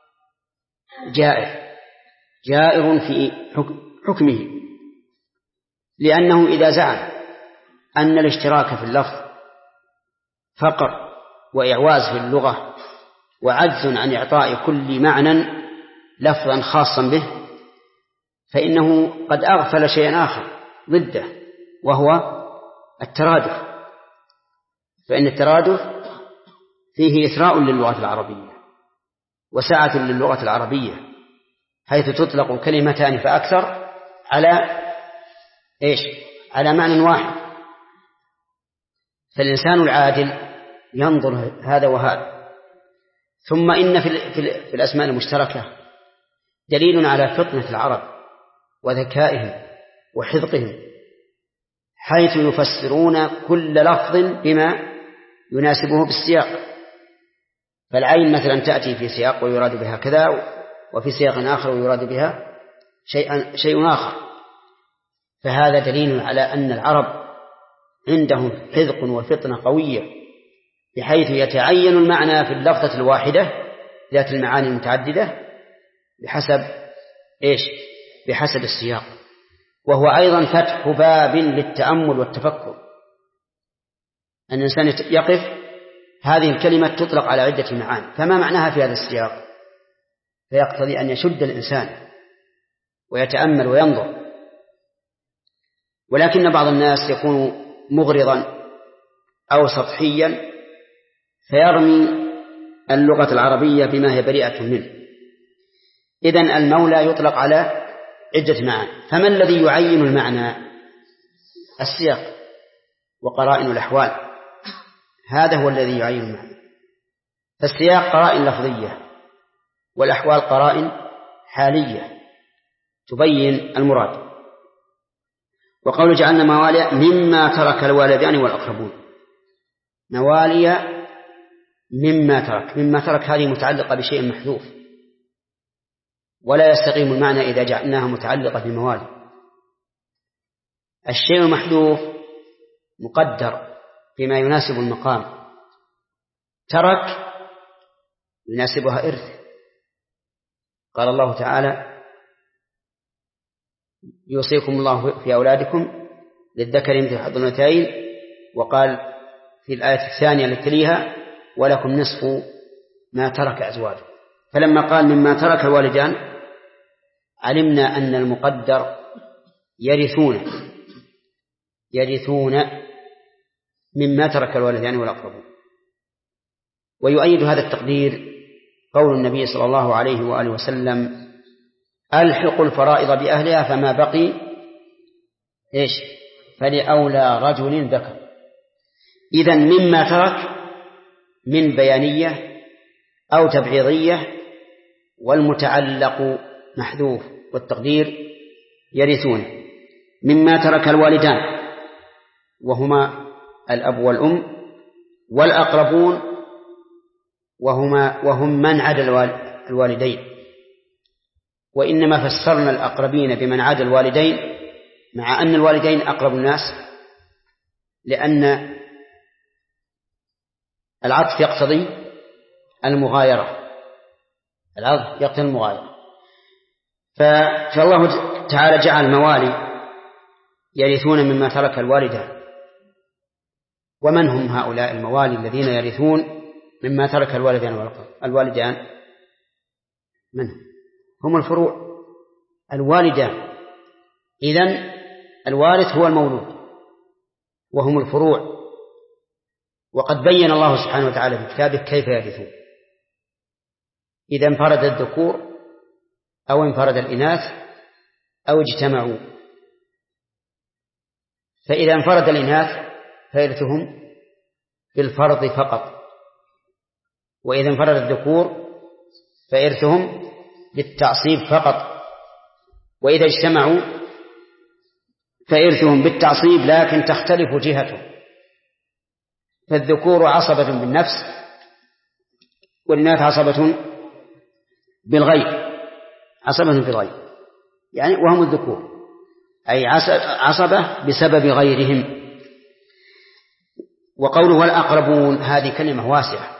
جائر جائر في حكمه، لأنه إذا زعم أن الاشتراك في اللفظ فقر وإعواز في اللغة وعجز عن إعطاء كل معنى لفظا خاصا به، فإنه قد أغفل شيئا آخر ضده، وهو الترادف. فإن الترادف فيه إثراء للغة العربية وسعة للغة العربية، حيث تطلق كلمتان فأكثر على إيش؟ على معنى واحد. فالإنسان العادل ينظر هذا وهذا. ثم إن في, في الأسماء المشتركة دليل على فطنة العرب وذكائهم وحذقهم، حيث يفسرون كل لفظ بما يناسبه بالسياق. فالعين مثلا تأتي في سياق ويراد بها كذا، وفي سياق آخر ويراد بها شيء, شيء آخر. فهذا دليل على أن العرب عندهم حذق وفطنة قوية، بحيث يتعين المعنى في اللفظة الواحدة ذات المعاني المتعددة بحسب إيش؟ بحسب السياق. وهو أيضا فتح باب للتأمل والتفكر، أن الإنسان يقف هذه الكلمة تطلق على عدة معاني، فما معناها في هذا السياق؟ فيقتضي أن يشد الإنسان ويتأمل وينظر. ولكن بعض الناس يكون مغرضا أو سطحيا فيرمي اللغة العربية بما هي بريئة منه. إذن المولى يطلق على عدة معاني، فما الذي يعين المعنى؟ السياق وقرائن الأحوال، هذا هو الذي يعين المعنى. فالسياق قرائن لفظية، والأحوال قرائن حالية تبين المراد. وقول جعلنا موالي مما ترك الوالدان والأقربون، موالي مما ترك، مما ترك هذه متعلقة بشيء محذوف، ولا يستقيم المعنى إذا جعلناها متعلقة بموالي. الشيء المحذوف مقدر بما يناسب المقام، ترك يناسبها إرث. قال الله تعالى يوصيكم الله في أولادكم للذكر مثل حظ الأنثيين، وقال في الآية الثانية التي تليها ولكم نصف ما ترك أزواجكم. فلما قال مما ترك الوالدان علمنا أن المقدر يرثون يرثون مما ترك الوالدان والأقربون. ويؤيد هذا التقدير قول النبي صلى الله عليه وآله وسلم ألحقوا الفرائض بأهلها فما بقي إيش فلأولى رجل ذكر. إذن مما ترك من بيانية أو تبعيضية، والمتعلق محذوف، والتقدير يرثون. مما ترك الوالدان وهما الأب والأم، والأقربون وهما وهم من عدا الوالدين. وإنما فسرنا الأقربين بمن عدا الوالدين، مع أن الوالدين أقرب الناس، لأن العطف يقتضي المغايرة العطف يقتضي المغايرة. فالله تعالى جعل الموالي يرثون مما ترك الوالدان، ومن هم هؤلاء الموالي الذين يرثون مما ترك الوالدان والوالدان؟ من هم؟ الفروع، الوالدان. إذن الوارث هو المولود وهم الفروع. وقد بين الله سبحانه وتعالى في كتابه كيف يرثون، إذا انفرد الذكور أو انفرد الإناث أو اجتمعوا. فإذا انفرد الإناث فيرثهم بالفرض فقط، وإذا انفرد الذكور فيرثهم بالتعصيب فقط، وإذا اجتمعوا فيرثهم بالتعصيب لكن تختلف جهته، فالذكور عصبة بالنفس والإناث عصبة بالغير، عصبة بالغير يعني وهم الذكور، أي عصبة بسبب غيرهم. وقوله والأقربون هذه كلمة واسعة،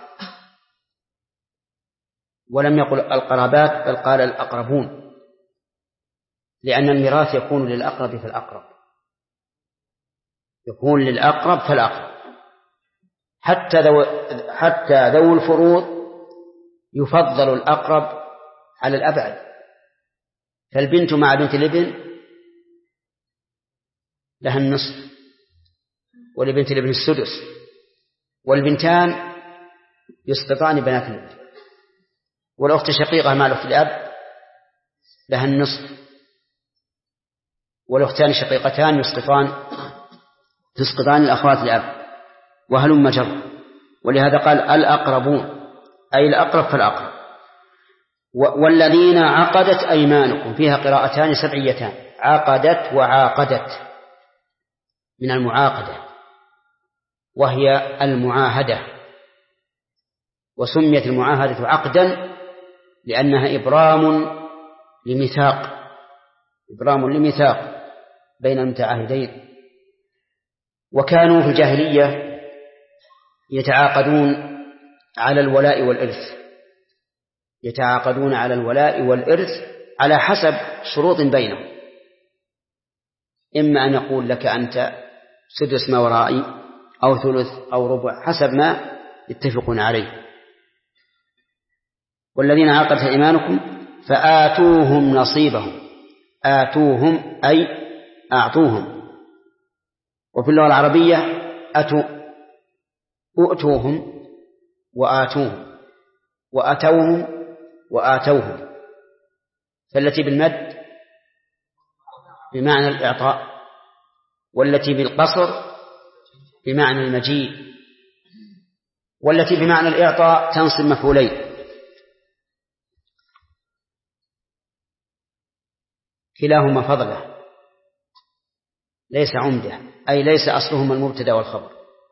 ولم يقل القرابات بل قال الأقربون، لأن الميراث يكون للأقرب فالأقرب، يكون للأقرب فالأقرب، حتى ذو حتى ذو الفروض يفضل الأقرب على الأبعد. فالبنت مع بنت الابن لها النصف ولبنت الابن السدس، والبنتان يسقطان بنات الابن، والأخت الشقيقة مع الأخت الأب لها النصف، والأختان الشقيقتان يسقطان تسقطان الأخوات الأب، وهلم جر. ولهذا قال الأقربون أي الأقرب فالأقرب. والذين عقدت أيمانكم فيها قراءتان سبعيتان، عقدت وعاقدت من المعاقدة، وهي المعاهدة، وسميت المعاهدة عقدا لأنها إبرام لميثاق، إبرام لميثاق بين المتعاهدين. وكانوا في الجاهلية يتعاقدون على الولاء والإرث، يتعاقدون على الولاء والإرث على حسب شروط بينهم، إما أن يقول لك أنت سدس ما ورائي أو ثلث أو ربع حسب ما يتفقون عليه. والذين عقدت أيمانكم فآتوهم نصيبهم، آتوهم أي أعطوهم. وفي اللغة العربية أتوا أؤتوهم وآتوهم وأتوهم وآتوهم، فالتي بالمد بمعنى الإعطاء، والتي بالقصر بمعنى المجيء، والتي بمعنى الإعطاء تنصب مفعولين، كلاهما فضله ليس عمده، أي ليس أصلهما المبتدأ والخبر.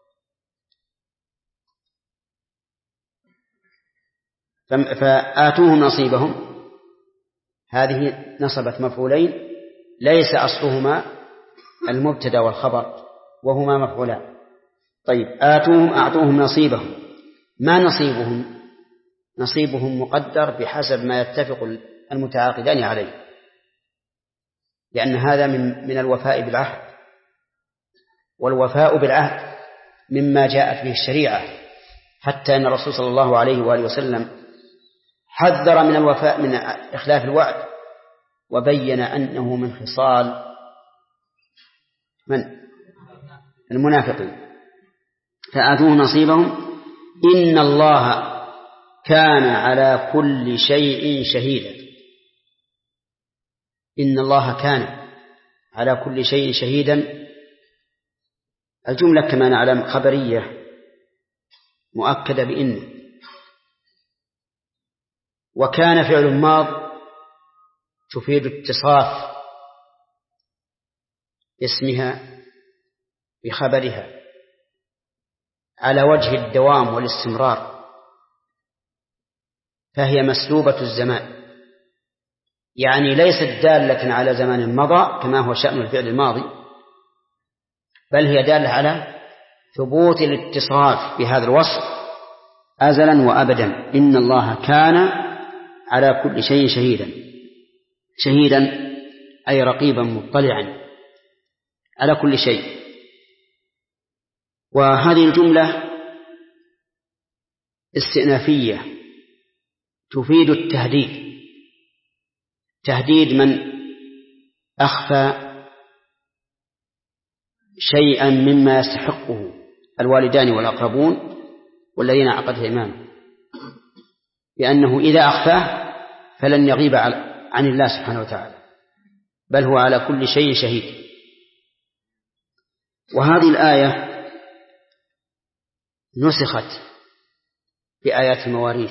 فآتوهم نصيبهم هذه نصبت مفعولين ليس أصلهما المبتدأ والخبر وهما مفعولان. طيب آتوهم أعطوهم نصيبهم، ما نصيبهم؟ نصيبهم مقدر بحسب ما يتفق المتعاقدان عليه، لأن هذا من من الوفاء بالعهد، والوفاء بالعهد مما جاءت به الشريعة، حتى أن الرسول صلى الله عليه وآله وسلم حذر من الوفاء من إخلاف الوعد، وبين أنه من خصال من المنافقين. فآتوه نصيبهم إن الله كان على كل شيء شهيدا. إن الله كان على كل شيء شهيدا، الجملة كما نعلم خبرية مؤكدة بإن، وكان فعل ماض تفيد اتصاف اسمها بخبرها على وجه الدوام والاستمرار، فهي مسلوبة الزمان، يعني ليست دالة على زمان مضى كما هو شأن الفعل الماضي، بل هي دالة على ثبوت الاتصاف بهذا الوصف أزلا وأبدا. إن الله كان على كل شيء شهيدا، شهيدا أي رقيبا مطلعا على كل شيء. وهذه الجملة استئنافية تفيد التهديد، تهديد من أخفى شيئا مما يستحقه الوالدان والأقربون والذين عقدت أيمانهم، بأنه إذا أخفاه فلن يغيب عن الله سبحانه وتعالى، بل هو على كل شيء شهيد. وهذه الآية نسخت بآيات المواريث.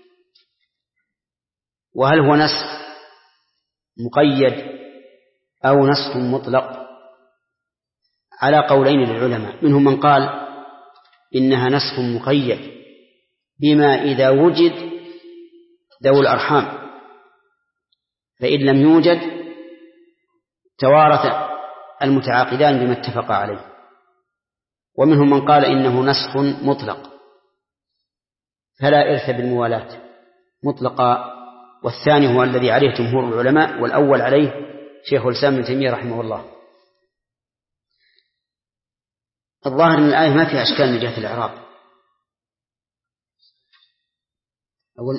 وهل هو نسخ مقيد أو نسخ مطلق؟ على قولين للعلماء، منهم من قال إنها نسخ مقيد بما إذا وجد ذوي الأرحام، فإن لم يوجد توارث المتعاقدان بما اتفق عليه. ومنهم من قال إنه نسخ مطلق فلا إرث بالموالاة مطلقا، والثاني هو الذي عليه جمهور العلماء، والأول عليه شيخ الإسلام ابن تيمية رحمه الله. الظاهر من الآية ما فيها أشكال من جهة الإعراب. أول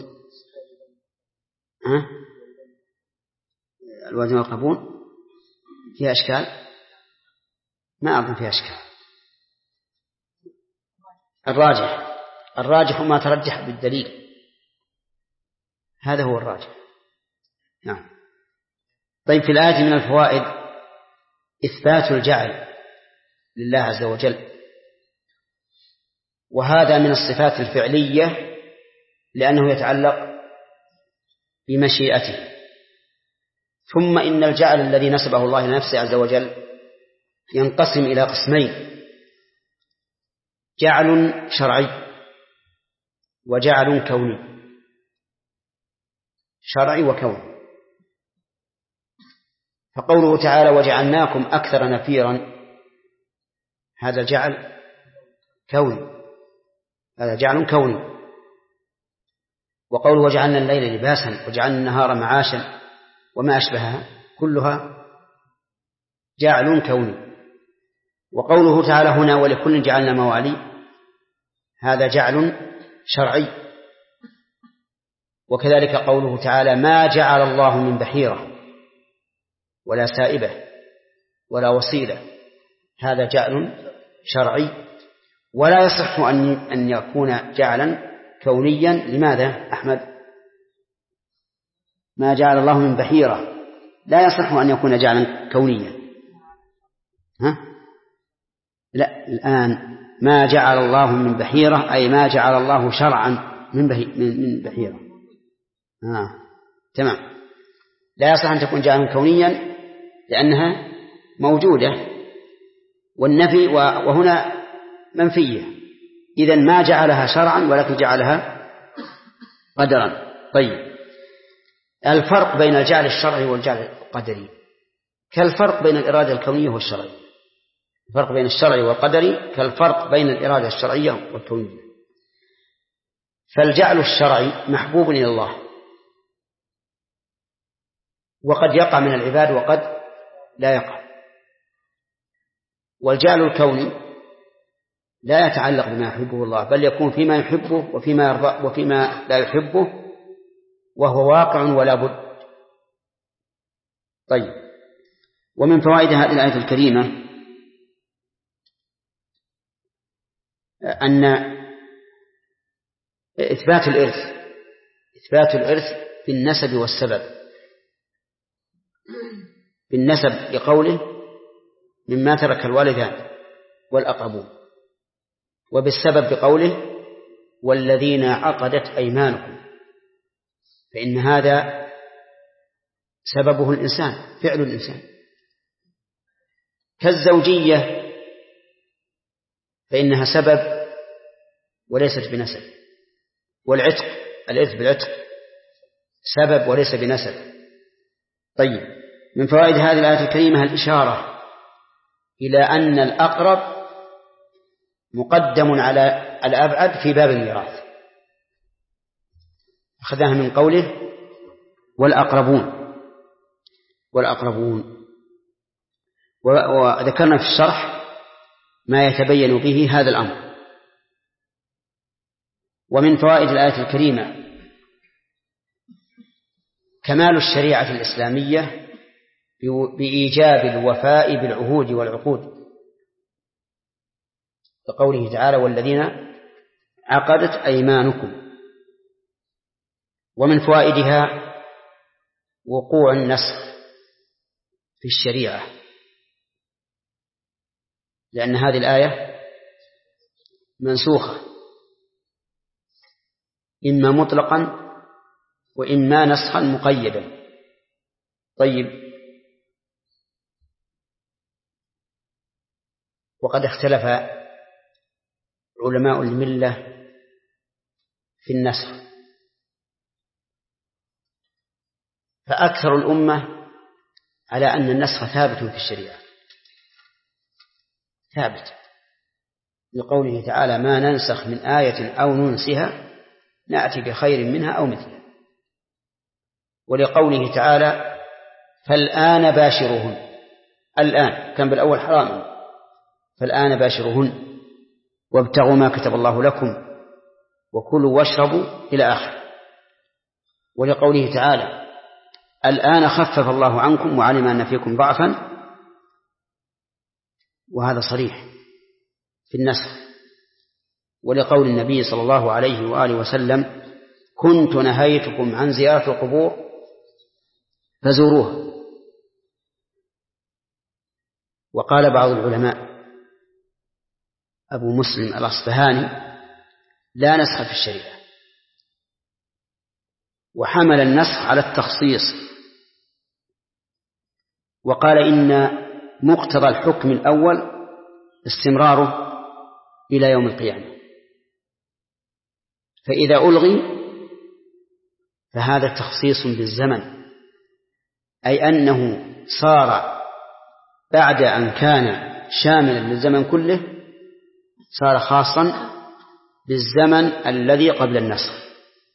ها الوالدين والأقربون فيها أشكال؟ ما أظن فيها أشكال. الراجح الراجح ما ترجح بالدليل، هذا هو الراجح. نعم. طيب، في الآية من الفوائد إثبات الجعل لله عز وجل، وهذا من الصفات الفعلية لأنه يتعلق بمشيئته. ثم إن الجعل الذي نسبه الله لنفسه عز وجل ينقسم إلى قسمين: جعل شرعي وجعل كوني. شرعي وكوني. فقوله تعالى وجعلناكم أكثر نفيرا، هذا جعل كوني، هذا جعل كوني. وقوله وجعلنا الليل لباسا وجعلنا النهار معاشا وما أشبهها كلها جعل كوني. وقوله تعالى هنا ولكل جعلنا موالي، هذا جعل شرعي. وكذلك قوله تعالى ما جعل الله من بحيرة ولا سائبة ولا وصيلة، هذا جعل شرعي. ولا يصح أن يكون جعلا كونيا. لماذا أحمد؟ ما جعل الله من بحيرة لا يصح أن يكون جعلا كونيا. ها؟ لا، الآن ما جعل الله من بحيرة أي ما جعل الله شرعا من من بحيرة. آه. تمام. لا يصح أن تكون جعلا كونيا لأنها موجودة، والنفي وهنا منفية. إذن ما جعلها شرعا ولكن جعلها قدرا. طيب، الفرق بين الجعل الشرعي والجعل القدري كالفرق بين الإرادة الكونية والشرعية. الفرق بين الشرعي والقدري كالفرق بين الإرادة الشرعية والكونية. فالجعل الشرعي محبوب إلى الله، وقد يقع من العباد وقد لا يقع. والجعل الكوني لا يتعلق بما يحبه الله، بل يكون فيما يحبه وفيما يرضى وفيما لا يحبه، وهو واقع ولا بد. طيب، ومن فوائد هذه الآية الكريمة أن إثبات الإرث إثبات الإرث بالنسب والسبب. بالنسب لقوله مما ترك الوالدان والأقربون، وبالسبب بقوله والذين عقدت أيمانكم، فإن هذا سببه الإنسان، فعل الإنسان. كالزوجية فإنها سبب وليست بنسب، والعتق الإرث بالعتق سبب وليس بنسب. طيب، من فوائد هذه الآية الكريمة الإشارة إلى أن الأقرب مقدم على الأبعد في باب الميراث. أخذها من قوله والأقربون والأقربون. وذكرنا في الشرح ما يتبين به هذا الأمر. ومن فوائد الآية الكريمة كمال الشريعة الإسلامية بإيجاب الوفاء بالعهود والعقود، كقوله تعالى والذين عقدت أيمانكم. ومن فوائدها وقوع النسخ في الشريعة، لأن هذه الآية منسوخة إما مطلقا وإما نسخا مقيدا. طيب، وقد اختلف علماء الملة في النسخ، فأكثر الأمة على أن النسخ ثابت في الشريعة، ثابت لقوله تعالى ما ننسخ من آية أو ننسها نأتي بخير منها أو مثلها، ولقوله تعالى فالآن باشرهن، الآن كان بالأول حرام، فالآن باشرهن وابتغوا ما كتب الله لكم وكلوا واشربوا إلى آخر. ولقوله تعالى الآن خفف الله عنكم وعلم أن فيكم ضعفا، وهذا صريح في النسخ. ولقول النبي صلى الله عليه وآله وسلم كنت نهيتكم عن زيارة القبور فزوروها. وقال بعض العلماء أبو مسلم الأصفهاني لا نسخ في الشريعة، وحمل النسخ على التخصيص، وقال إن مقتضى الحكم الأول استمراره إلى يوم القيامة، فإذا ألغي فهذا تخصيص بالزمن، أي أنه صار بعد أن كان شاملا للزمن كله صار خاصا بالزمن الذي قبل النسخ.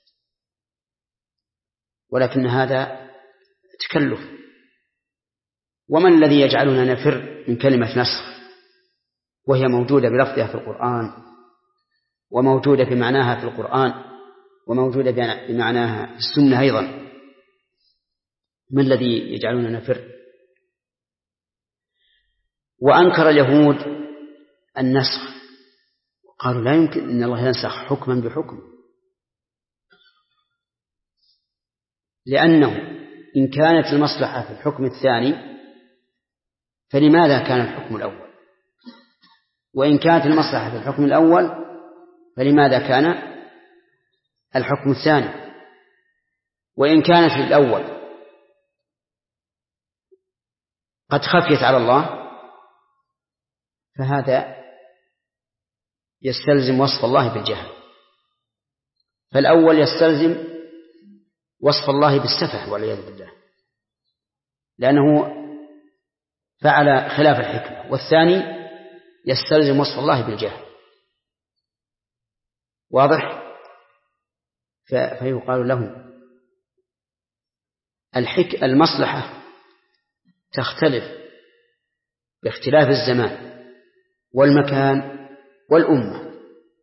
ولكن هذا تكلف، وما الذي يجعلنا نفر من كلمة نسخ وهي موجودة بلفظها في القرآن وموجودة بمعناها في القرآن وموجودة بمعناها في السنة أيضا؟ ما الذي يجعلنا نفر؟ وأنكر اليهود النسخ، قالوا لا يمكن أن الله ينسخ حكما بحكم، لأنه إن كانت المصلحة في الحكم الثاني فلماذا كان الحكم الأول؟ وإن كانت المصلحة في الحكم الأول فلماذا كان الحكم الثاني؟ وإن كانت في الأول قد خفيت على الله فهذا يستلزم وصف الله بالجهل، فالأول يستلزم وصف الله بالسفه والعياذ بالله لأنه فعل خلاف الحكمة، والثاني يستلزم وصف الله بالجهل. واضح؟ فيقال لهم الحك المصلحة تختلف باختلاف الزمان والمكان والأمة،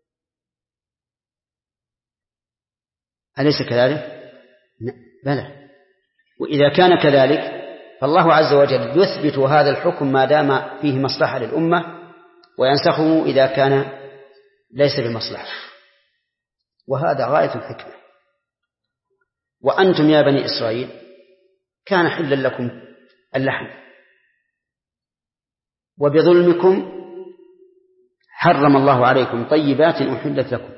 أليس كذلك؟ بلى. وإذا كان كذلك فالله عز وجل يثبت هذا الحكم ما دام فيه مصلحة للأمة وينسخه إذا كان ليس بمصلحة، وهذا غاية الحكمة. وأنتم يا بني إسرائيل كان حلا لكم اللحم وبظلمكم حرم الله عليكم طيبات أحلت لكم،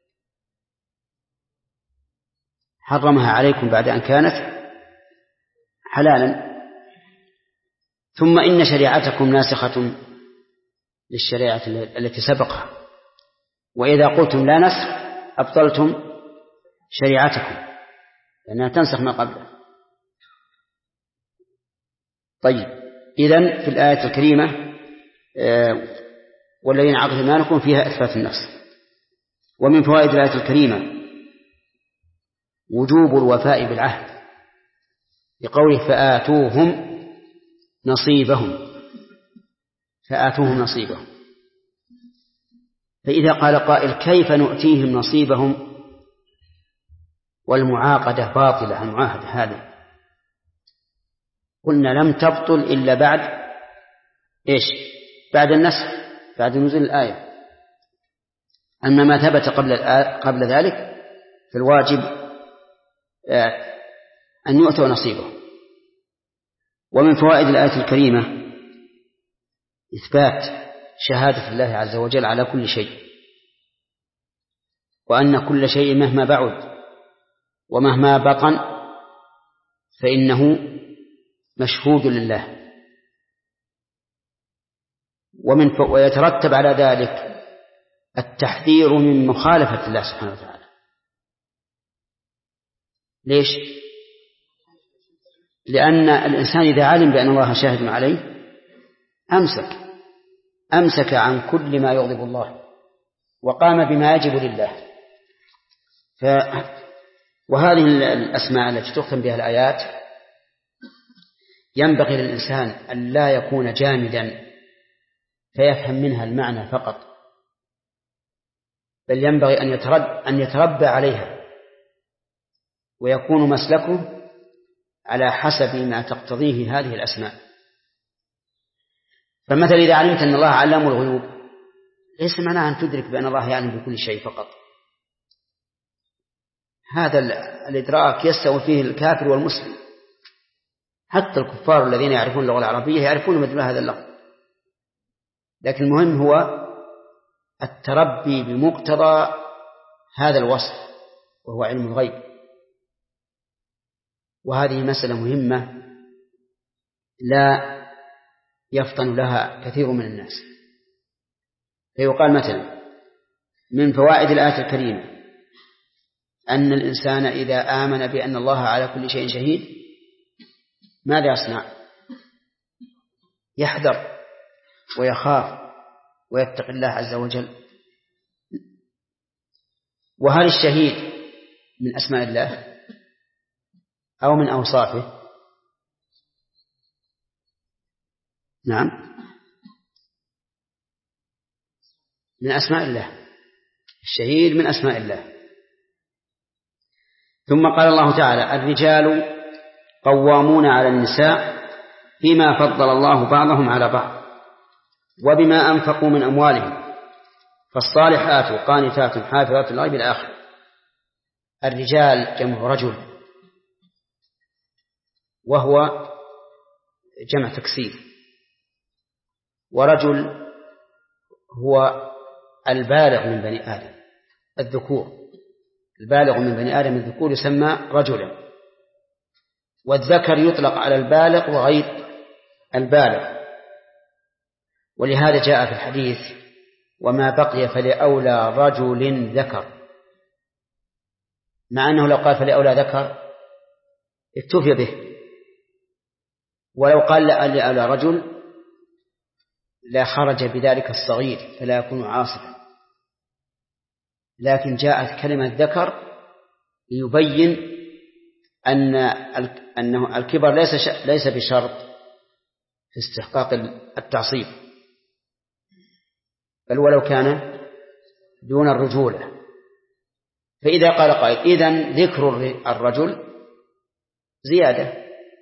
حرمها عليكم بعد أن كانت حلالا. ثم إن شريعتكم ناسخة للشريعة التي سبقها، وإذا قلتم لا نسخ أبطلتم شريعتكم لأنها تنسخ ما قبلها. طيب، إذن في الآية الكريمة والذين عقدت أيمانكم فيها إثبات النسخ. ومن فوائد الآية الكريمة وجوب الوفاء بالعهد لقوله فآتوهم نصيبهم، فآتوهم نصيبهم، فإذا قال قائل كيف نؤتيهم نصيبهم والمعاقدة باطلة المعاهدة هذه؟ قلنا لم تبطل إلا بعد إيش؟ بعد النسخ، بعد نزول الآية. أما ما ثبت قبل قبل ذلك فالواجب أن يؤتوا نصيبه. ومن فوائد الآية الكريمة إثبات شهادة الله عز وجل على كل شيء، وأن كل شيء مهما بعد ومهما بطن فإنه مشهود لله. ومن ويترتب على ذلك التحذير من مخالفة الله سبحانه وتعالى. ليش؟ لأن الإنسان إذا علم بأن الله شاهد عليه أمسك أمسك عن كل ما يغضب الله وقام بما يجب لله. ف... وهذه الأسماء التي تختم بها الآيات ينبغي للإنسان أن لا يكون جامدا فيفهم منها المعنى فقط، بل ينبغي أن يترب أن يتربى عليها ويكون مسلكه على حسب ما تقتضيه هذه الأسماء. فمثلا إذا علمت أن الله علام الغيوب ليس معناه أن تدرك بأن الله يعلم بكل شيء فقط. هذا الإدراك يستوي فيه الكافر والمسلم، حتى الكفار الذين يعرفون اللغة العربية يعرفون مدلول هذا اللفظ، لكن المهم هو التربي بمقتضى هذا الوصف وهو علم الغيب. وهذه مسألة مهمة لا يفطن لها كثير من الناس. فيقال مثلا من فوائد الآية الكريمة أن الإنسان إذا آمن بأن الله على كل شيء شهيد ماذا يصنع؟ يحذر ويخاف ويتقي الله عز وجل. وهل الشهيد من أسماء الله أو من أوصافه؟ نعم، من أسماء الله. الشهيد من أسماء الله. ثم قال الله تعالى الرجال قوامون على النساء بما فضل الله بعضهم على بعض وبما أنفقوا من أموالهم فالصالحات قانتات حافظات للغيب الآخر. الرجال جمع رجل وهو جمع تكسير، ورجل هو البالغ من بني آدم الذكور، البالغ من بني آدم الذكور يسمى رجلا. والذكر يطلق على البالغ وغير البالغ، ولهذا جاء في الحديث وما بقي فلأولى رجل ذكر، مع أنه لو قال فلأولى ذكر اكتفي به، ولو قال لأولى رجل لا خرج بذلك الصغير فلا يكون عاصبا. لكن جاءت كلمة ذكر ليبين أن أنه الكبر ليس ليس بشرط في استحقاق التعصيب، بل ولو كان دون الرجولة. فإذا قال قائل إذن ذكر الرجل زيادة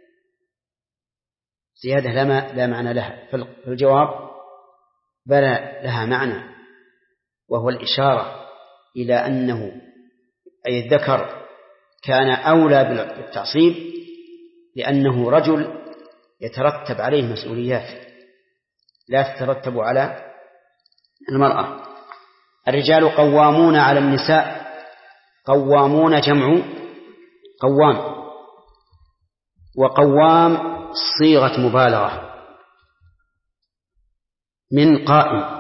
زيادة لا معنى لها، فالجواب بلى لها معنى، وهو الإشارة إلى أنه أي الذكر كان أولى بالتعصيب لأنه رجل يترتب عليه مسؤوليات لا تترتب على المرأة. الرجال قوامون على النساء، قوامون جمع قوام، وقوام صيغة مبالغة من قائم.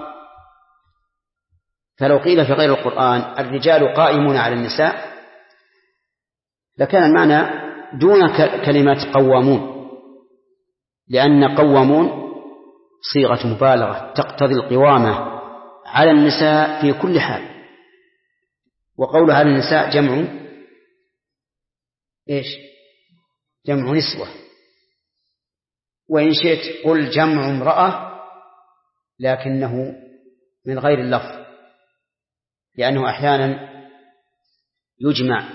فلو قيل في غير القرآن الرجال قائمون على النساء لكان المعنى دون كلمة قوامون، لأن قوامون صيغة مبالغة تقتضي القوامة على النساء في كل حال. وقول على النساء جمع إيش؟ جمع نسوة، وإن شئت قل جمع امرأة لكنه من غير اللفظ، لأنه أحيانا يجمع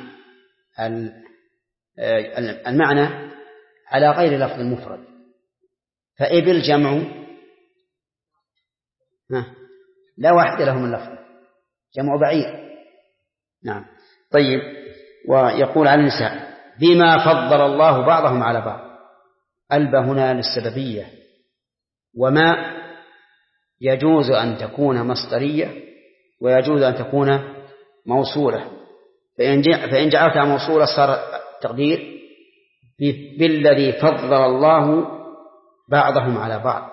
المعنى على غير لفظ المفرد، فإبل جمع لا واحد له من لفظ، جمع بعير. نعم. طيب. ويقول عن النساء بما فضل الله بعضهم على بعض، ألب هنا للسببية، وما يجوز أن تكون مصدرية ويجوز أن تكون موصولة، فإن جعلتها موصولة صار التقدير بالذي فضل الله بعضهم على بعض،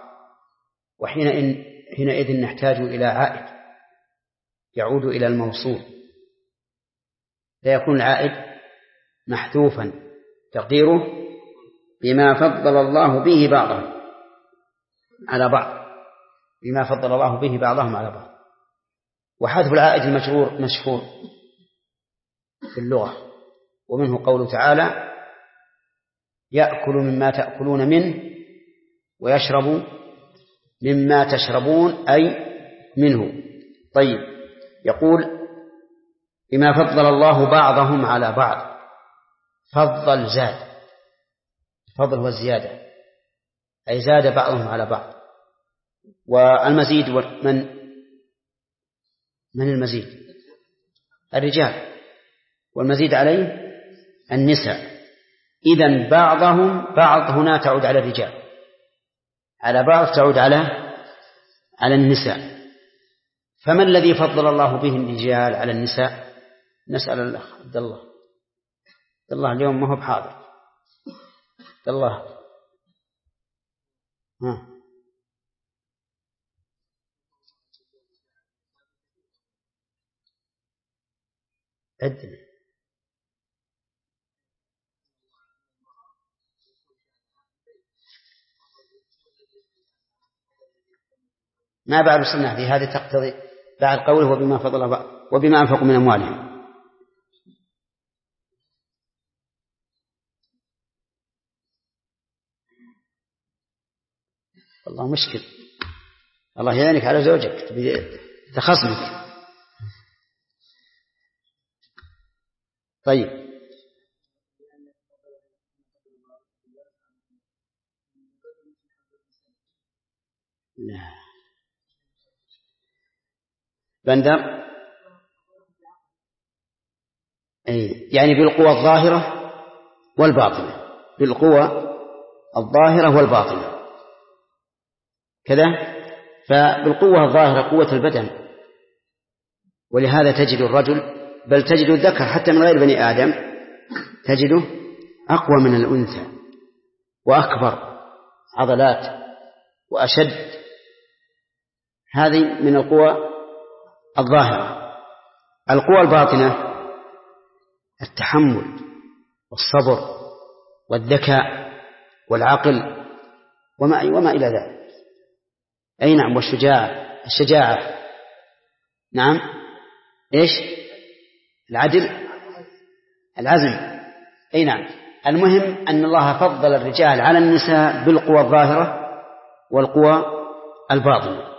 وحينئذ نحتاج إلى عائد يعود إلى الموصول، فيكون العائد محذوفا تقديره بما فضل الله به بعضهم على بعض، بما فضل الله به بعضهم على بعض. وحذف العائد المجرور مشهور في اللغة، ومنه قوله تعالى يأكل مما تأكلون منه ويشرب مما تشربون أي منه. طيب. يقول بما فضل الله بعضهم على بعض، فضل زاد، فضل هو الزيادة، أي زاد بعضهم على بعض. والمزيد من من المزيد الرجال، والمزيد عليه النساء. إذن بعضهم، بعض هنا تعود على الرجال، على بعض تعود على على النساء. فما الذي فضل الله به الرجال على النساء؟ نسأل الأخ عبد الله. عبد الله اليوم ما هو بحاضر. عبد الله ها عدنا. ما بعد وصلنا في هذه تقتضي بعد قوله وبما فضل وبما أنفقوا من أموالهم. والله مشكل، الله يعينك على زوجك تخصمك. طيب. لا بندر أي يعني بالقوة الظاهرة والباطنة، بالقوة الظاهرة والباطنة كذا. فبالقوة الظاهرة قوة البدن، ولهذا تجد الرجل بل تجد الذكر حتى من غير بني آدم تجده أقوى من الأنثى وأكبر عضلات وأشد. هذه من القوى الظاهرة. القوى الباطنة التحمل والصبر والذكاء والعقل وما, وما إلى ذلك. أي نعم. والشجاعة، الشجاعة نعم. إيش العدل، العزم. أي نعم. المهم أن الله فضل الرجال على النساء بالقوى الظاهرة والقوى الباطنة.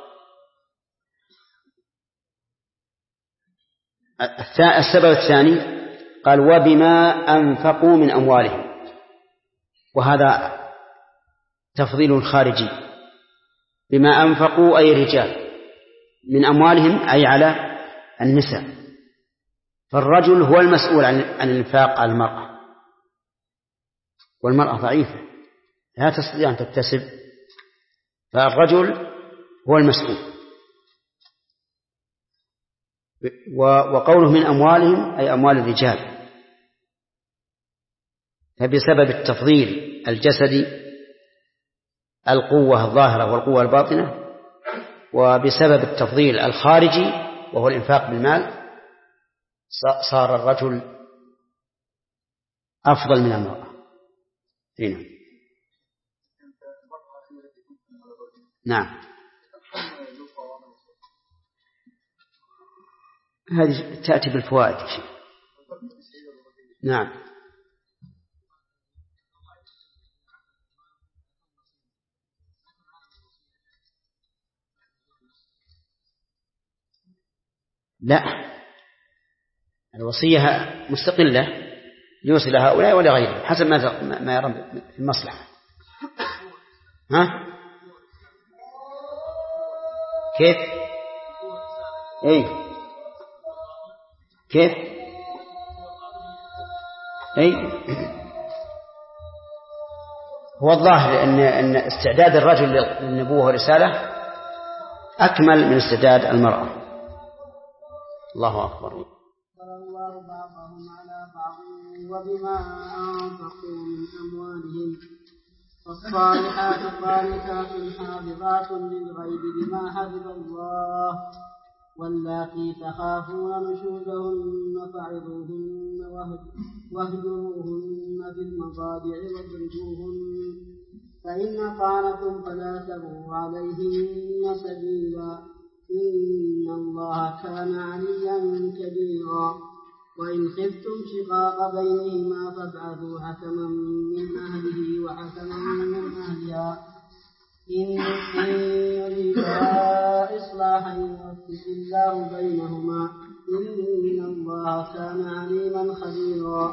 السبب الثاني قال وبما أنفقوا من أموالهم، وهذا تفضيل خارجي. بما أنفقوا أي رجال من أموالهم أي على النساء، فالرجل هو المسؤول عن الإنفاق على المرأة، والمرأة ضعيفة لا تستطيع أن تكتسب، فالرجل هو المسؤول. وقوله من أموالهم أي أموال الرجال، فبسبب التفضيل الجسدي القوة الظاهرة والقوة الباطنة، وبسبب التفضيل الخارجي وهو الإنفاق بالمال صار الرجل أفضل من المرأة. هنا. نعم. هذه تأتي بالفوائد. نعم. لا الوصية مستقلة يوصي لهؤلاء ولغيرهم حسب ما يرى في المصلحة. ها؟ كيف؟ اي كيف؟ اي هو الظاهر ان ان استعداد الرجل للنبوة والرسالة اكمل من استعداد المرأة. الله اكبر. الله بعضهم على بعض وبما أنفقوا من أموالهم فالصالحات قانتات حافظات للغيب بما حفظ الله واللاتي تخافون نشوزهن فعظوهن واهجروهن في المضاجع واضربوهن فإن أطعنكم فلا تبغوا عليهن سبيلا إن الله كان عليا كبيرا وإن خفتم شقاق بينهما فابعثوا حكما من أهله وحكما من أهلها إن يريدا إصلاحا يوفق الله بينهما إن الله كان عليما خبيرا.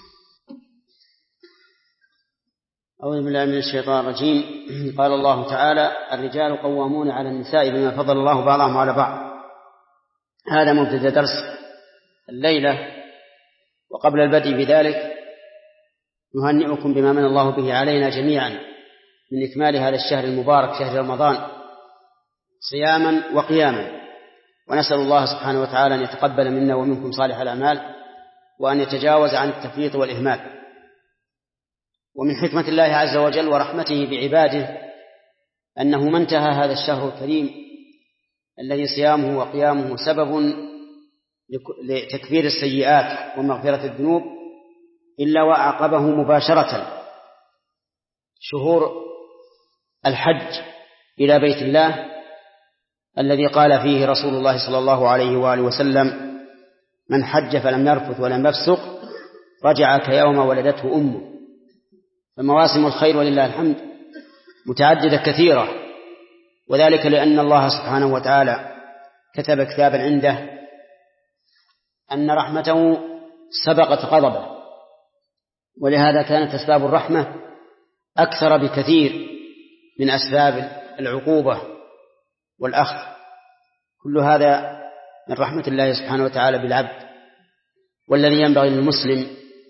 أعوذ بالله من الشيطان الرجيم. قال الله تعالى: الرجال قوامون على النساء بما فضل الله بعضهم على بعض. هذا مبتدأ درس الليلة. وقبل البدء بذلك نهنئكم بما من الله به علينا جميعا من إكمال هذا الشهر المبارك شهر رمضان صياما وقياما، ونسأل الله سبحانه وتعالى أن يتقبل منا ومنكم صالح الأعمال وأن يتجاوز عن التفريط والإهمال. ومن حكمة الله عز وجل ورحمته بعباده أنه ما انتهى هذا الشهر الكريم الذي صيامه وقيامه سبب لتكفير السيئات ومغفرة الذنوب إلا وأعقبه مباشرة شهور الحج إلى بيت الله الذي قال فيه رسول الله صلى الله عليه وآله وسلم: من حج فلم يرفث ولم يفسق رجع كيوم ولدته أمه. فمواسم الخير ولله الحمد متعددة كثيرة، وذلك لأن الله سبحانه وتعالى كتب كتابا عنده أن رحمته سبقت غضبه، ولهذا كانت أسباب الرحمة أكثر بكثير من أسباب العقوبة والأخذ. كل هذا من رحمة الله سبحانه وتعالى بالعبد. والذي ينبغي للمسلم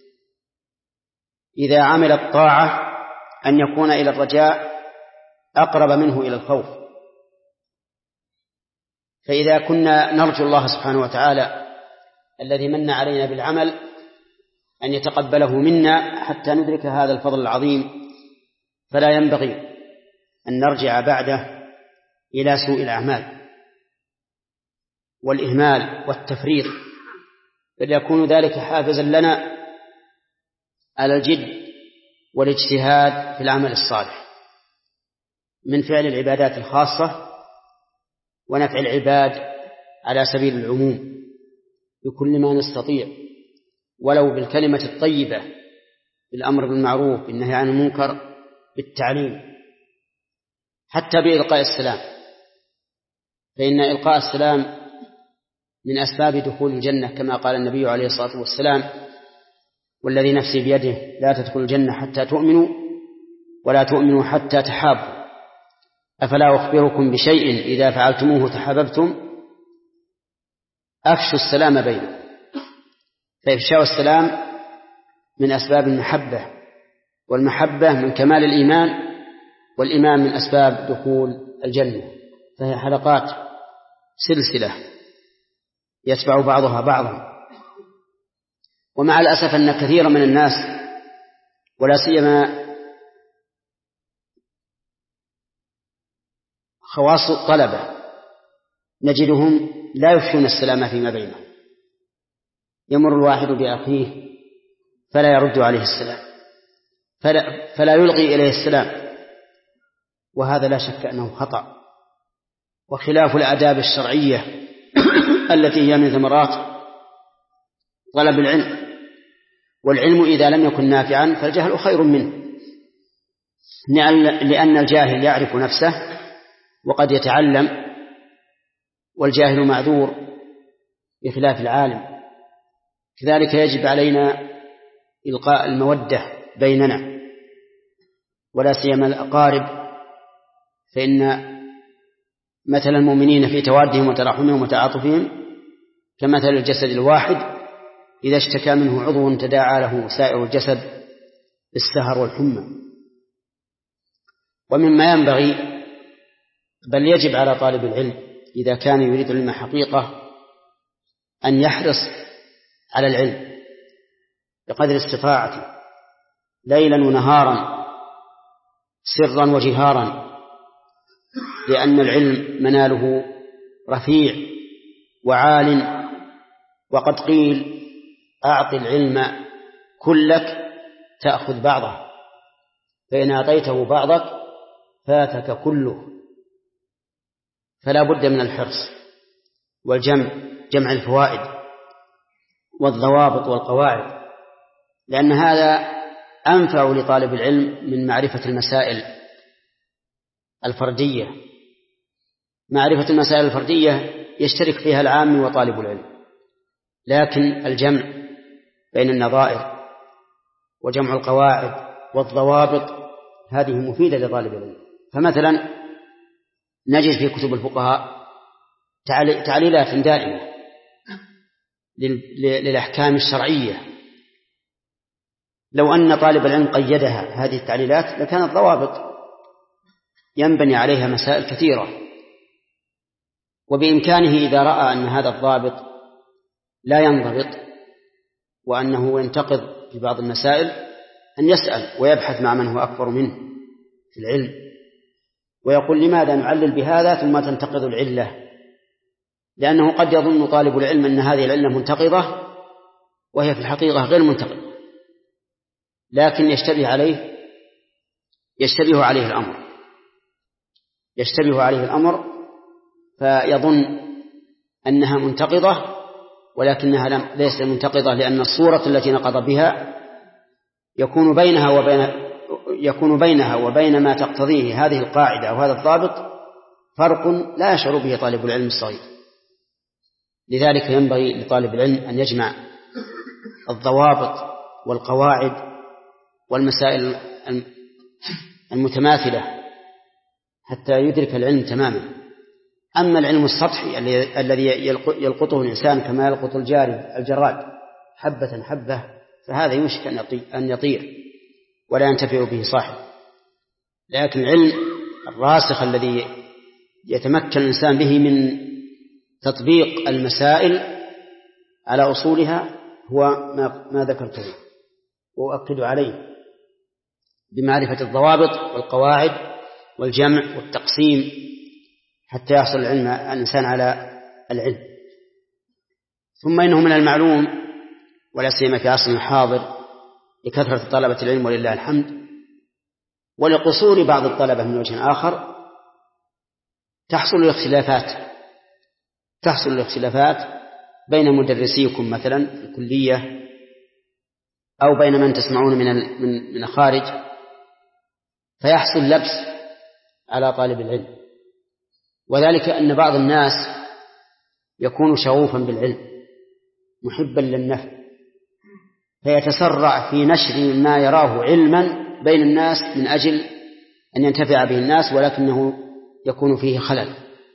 إذا عمل الطاعة أن يكون إلى الرجاء أقرب منه إلى الخوف. فإذا كنا نرجو الله سبحانه وتعالى الذي من علينا بالعمل أن يتقبله منا حتى ندرك هذا الفضل العظيم، فلا ينبغي أن نرجع بعده إلى سوء الأعمال والإهمال والتفريط، بل يكون ذلك حافزا لنا على الجد والاجتهاد في العمل الصالح من فعل العبادات الخاصة ونفع العباد على سبيل العموم بكل ما نستطيع، ولو بالكلمة الطيبة، بالأمر بالمعروف، بالنهي عن المنكر، بالتعليم، حتى بإلقاء السلام، فإن إلقاء السلام من أسباب دخول الجنة كما قال النبي عليه الصلاة والسلام: والذي نفسي بيده لا تدخل الجنة حتى تؤمنوا ولا تؤمنوا حتى تحابوا، أفلا أخبركم بشيء إذا فعلتموه تحاببتم؟ أفشوا السلام بينكم. فإفشاء السلام من أسباب المحبة، والمحبة من كمال الإيمان، والإيمان من أسباب دخول الجنة. فهي حلقات سلسلة يتبع بعضها بعضا. ومع الأسف أن كثيرا من الناس ولا سيما خواص الطلبة نجدهم لا يفشون السلام فيما بينهم. يمر الواحد بأخيه فلا يرد عليه السلام، فلا, فلا يلقي إليه السلام، وهذا لا شك أنه خطأ وخلاف الآداب الشرعية التي هي من ثمرات طلب العلم. والعلم إذا لم يكن نافعا فالجهل خير منه، لأن الجاهل يعرف نفسه وقد يتعلم، والجاهل معذور بخلاف العالم. كذلك يجب علينا إلقاء المودة بيننا، ولا سيما الأقارب، فإن مثل المؤمنين في توادهم وتراحمهم وتعاطفهم كمثل الجسد الواحد إذا اشتكى منه عضو تداعى له سائر الجسد بالسهر والحمى. ومما ينبغي بل يجب على طالب العلم إذا كان يريد العلم حقيقة أن يحرص على العلم بقدر استطاعته ليلا ونهارا سرا وجهارا، لأن العلم مناله رفيع وعال، وقد قيل أعط العلم كلك تأخذ بعضه، فإن أعطيته بعضك فاتك كله. فلا بد من الحرص والجمع، جمع الفوائد والضوابط والقواعد، لأن هذا أنفع لطالب العلم من معرفة المسائل الفردية. معرفة المسائل الفردية يشترك فيها العام وطالب العلم، لكن الجمع بين النظائر وجمع القواعد والضوابط هذه مفيدة لطالب العلم. فمثلا نجد في كتب الفقهاء تعليلات دائمة للأحكام الشرعية، لو أن طالب العلم قيدها هذه التعليلات لكانت ضوابط ينبني عليها مسائل كثيرة، وبإمكانه إذا رأى أن هذا الضابط لا ينضبط وأنه ينتقض في بعض المسائل أن يسأل ويبحث مع من هو أكبر منه في العلم ويقول لماذا نعلل بهذا ثم تنتقض العلة، لأنه قد يظن طالب العلم أن هذه العلة منتقضة وهي في الحقيقة غير منتقضة، لكن يشتبه عليه يشتبه عليه الأمر يشتبه عليه الأمر فيظن أنها منتقضة ولكنها لم ليست منتقضة، لأن الصورة التي نقض بها يكون بينها وبين يكون بينها وبين ما تقتضيه هذه القاعدة أو هذا الضابط فرق لا يشعر به طالب العلم الصغير. لذلك ينبغي لطالب العلم أن يجمع الضوابط والقواعد والمسائل المتماثلة حتى يدرك العلم تماما. أما العلم السطحي الذي يلقطه الإنسان كما يلقط الجراد حبة حبة فهذا يوشك أن يطير ولا ينتفع به صاحب. لكن العلم الراسخ الذي يتمكن الإنسان به من تطبيق المسائل على أصولها هو ما ذكرته، وأؤكد عليه بمعرفة الضوابط والقواعد والجمع والتقسيم حتى يحصل العلم الإنسان على العلم. ثم إنه من المعلوم ولا سيما في عصرنا الحاضر لكثرة طلبة العلم ولله الحمد ولقصور بعض الطلبة من وجه آخر تحصل الاختلافات تحصل الاختلافات بين مدرسيكم مثلا في الكلية أو بين من تسمعون من من من الخارج، فيحصل لبس على طالب العلم، وذلك أن بعض الناس يكون شغوفا بالعلم محبا للنفع فيتسرع في نشر ما يراه علما بين الناس من أجل أن ينتفع به الناس، ولكنه يكون فيه خلل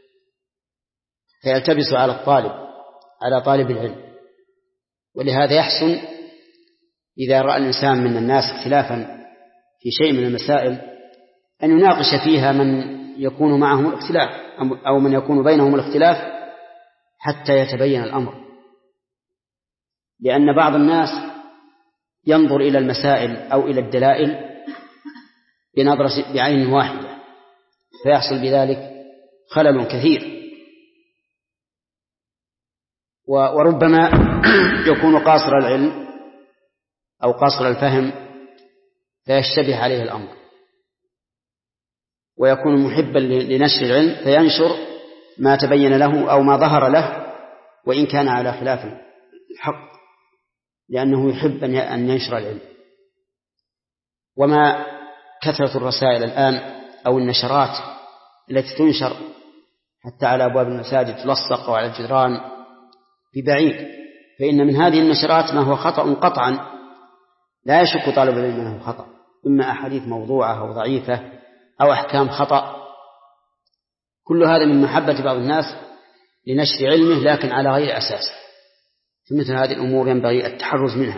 فيلتبس على الطالب على طالب العلم. ولهذا يحسن إذا رأى الإنسان من الناس اختلافا في شيء من المسائل أن يناقش فيها من يكون معهم الاختلاف أو من يكون بينهم الاختلاف حتى يتبين الأمر، لأن بعض الناس ينظر إلى المسائل أو إلى الدلائل بنظرة بعين واحدة فيحصل بذلك خلل كثير، وربما يكون قاصر العلم أو قاصر الفهم فيشتبه عليه الأمر، ويكون محبا لنشر العلم فينشر ما تبين له أو ما ظهر له وإن كان على خلاف الحق، لأنه يحب أن ينشر العلم. وما كثرة الرسائل الآن أو النشرات التي تنشر حتى على أبواب المساجد تلصق وعلى الجدران ببعيد فإن من هذه النشرات ما هو خطأ قطعا لا يشك طالب العلم أنه خطأ، إما أحاديث موضوعة أو ضعيفة أو أحكام خطأ، كل هذا من محبة بعض الناس لنشر علمه لكن على غير أساس. فمثل هذه الأمور ينبغي التحرز منها،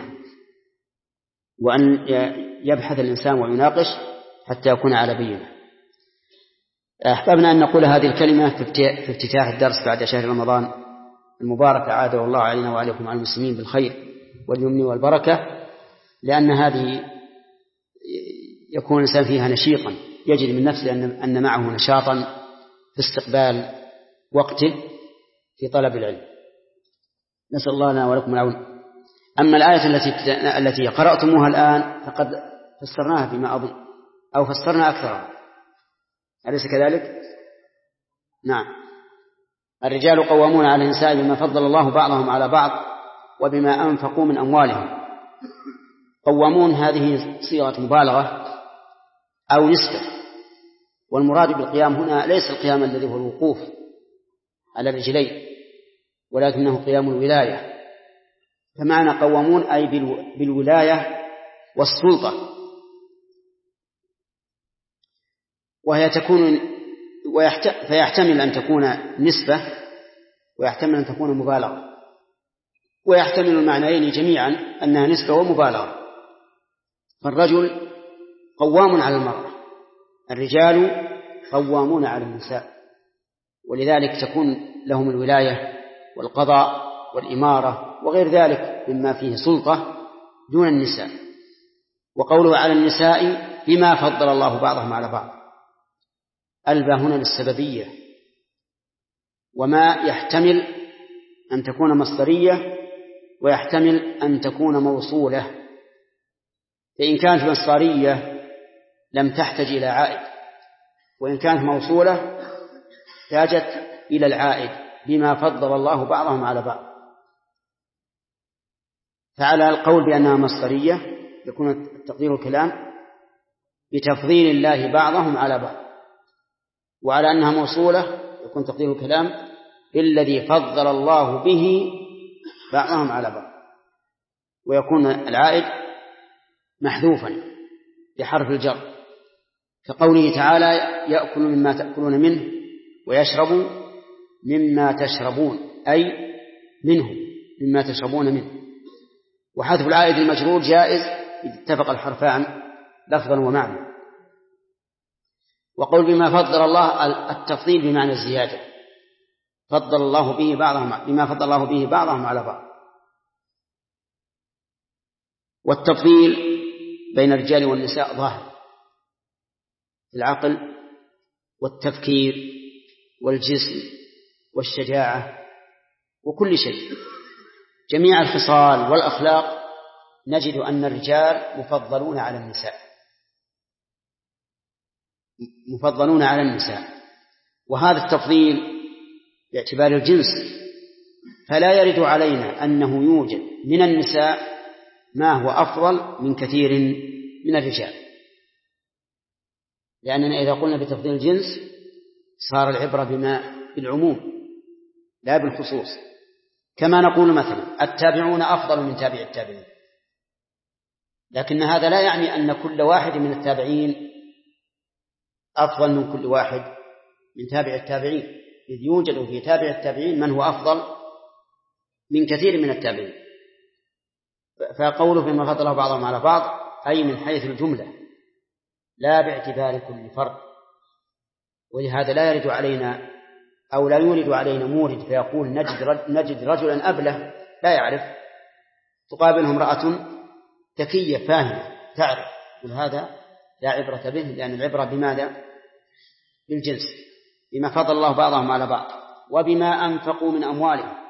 وأن يبحث الإنسان ويناقش حتى يكون على بينة. أحببنا أن نقول هذه الكلمة في افتتاح الدرس بعد شهر رمضان المبارك، عاده الله علينا وعليكم على المسلمين بالخير واليمن والبركة، لأن هذه يكون الإنسان فيها نشيطا، يجد من نفسه أن معه نشاطا في استقبال وقته في طلب العلم. نسأل الله لنا ولكم العون. أما الآية التي التي قرأتموها الآن فقد فسرناها فيما أظن، أو فسرنا أكثرها، أليس كذلك؟ نعم. الرجال قوامون على النساء بما فضل الله بعضهم على بعض وبما أنفقوا من أموالهم. قوامون هذه صيغة مبالغة أو نسبة، والمراد بالقيام هنا ليس القيام الذي هو الوقوف على الرجلين، ولكنه قيام الولاية. فمعنى قوامون أي بالولاية والسلطة، وهي تكون فيحتمل أن تكون نسبة ويحتمل أن تكون مبالغة، ويحتمل المعنيين جميعا أنها نسبة ومبالغة. فالرجل قوام على المرأة، الرجال قوامون على النساء، ولذلك تكون لهم الولاية والقضاء والإمارة وغير ذلك مما فيه سلطة دون النساء. وقوله على النساء بما فضل الله بعضهم على بعض، ألبى هنا للسببية، وما يحتمل أن تكون مصدرية ويحتمل أن تكون موصولة. فإن كانت مصدرية لم تحتج إلى عائد، وإن كانت موصولة احتاجت إلى العائد بما فضل الله بعضهم على بعض. فعلى القول بأنها مصدرية يكون التقدير الكلام بتفضيل الله بعضهم على بعض، وعلى أنها موصولة يكون تقدير الكلام بالذي فضل الله به بعضهم على بعض، ويكون العائد محذوفا بحرف الجر، كقوله تعالى يأكل مما تأكلون منه ويشرب مما تشربون، أي منه مما تشربون منه. وحذف العائد المجرور جائز إذا اتفق الحرفان لفظا ومعنى. وقول بما فضل الله التفضيل بمعنى الزيادة، فضل الله به بعضهم بما فضل الله به بعضهم على بعض. والتفضيل بين الرجال والنساء ظاهر، العقل والتفكير والجسم والشجاعة وكل شيء، جميع الخصال والأخلاق نجد أن الرجال مفضلون على النساء مفضلون على النساء وهذا التفضيل باعتبار الجنس، فلا يرد علينا أنه يوجد من النساء ما هو أفضل من كثير من الرجال، لأننا إذا قلنا بتفضيل الجنس صار العبرة بما بالعموم لا بالخصوص. كما نقول مثلا التابعون أفضل من تابع التابعين، لكن هذا لا يعني أن كل واحد من التابعين أفضل من كل واحد من تابع التابعين، إذ يوجد في تابع التابعين من هو أفضل من كثير من التابعين. فقوله بما فضله بعضهم على بعض أي من حيث الجملة لا باعتبار كل فرد. ولهذا لا يرد علينا أو لا يورد علينا مورد فيقول نجد رجلا أبله لا يعرف، تقابله امرأة ذكية فاهمة تعرف، وهذا لا عبرة به، لأن العبرة بماذا؟ بالجنس، بما فضل الله بعضهم على بعض وبما أنفقوا من أموالهم.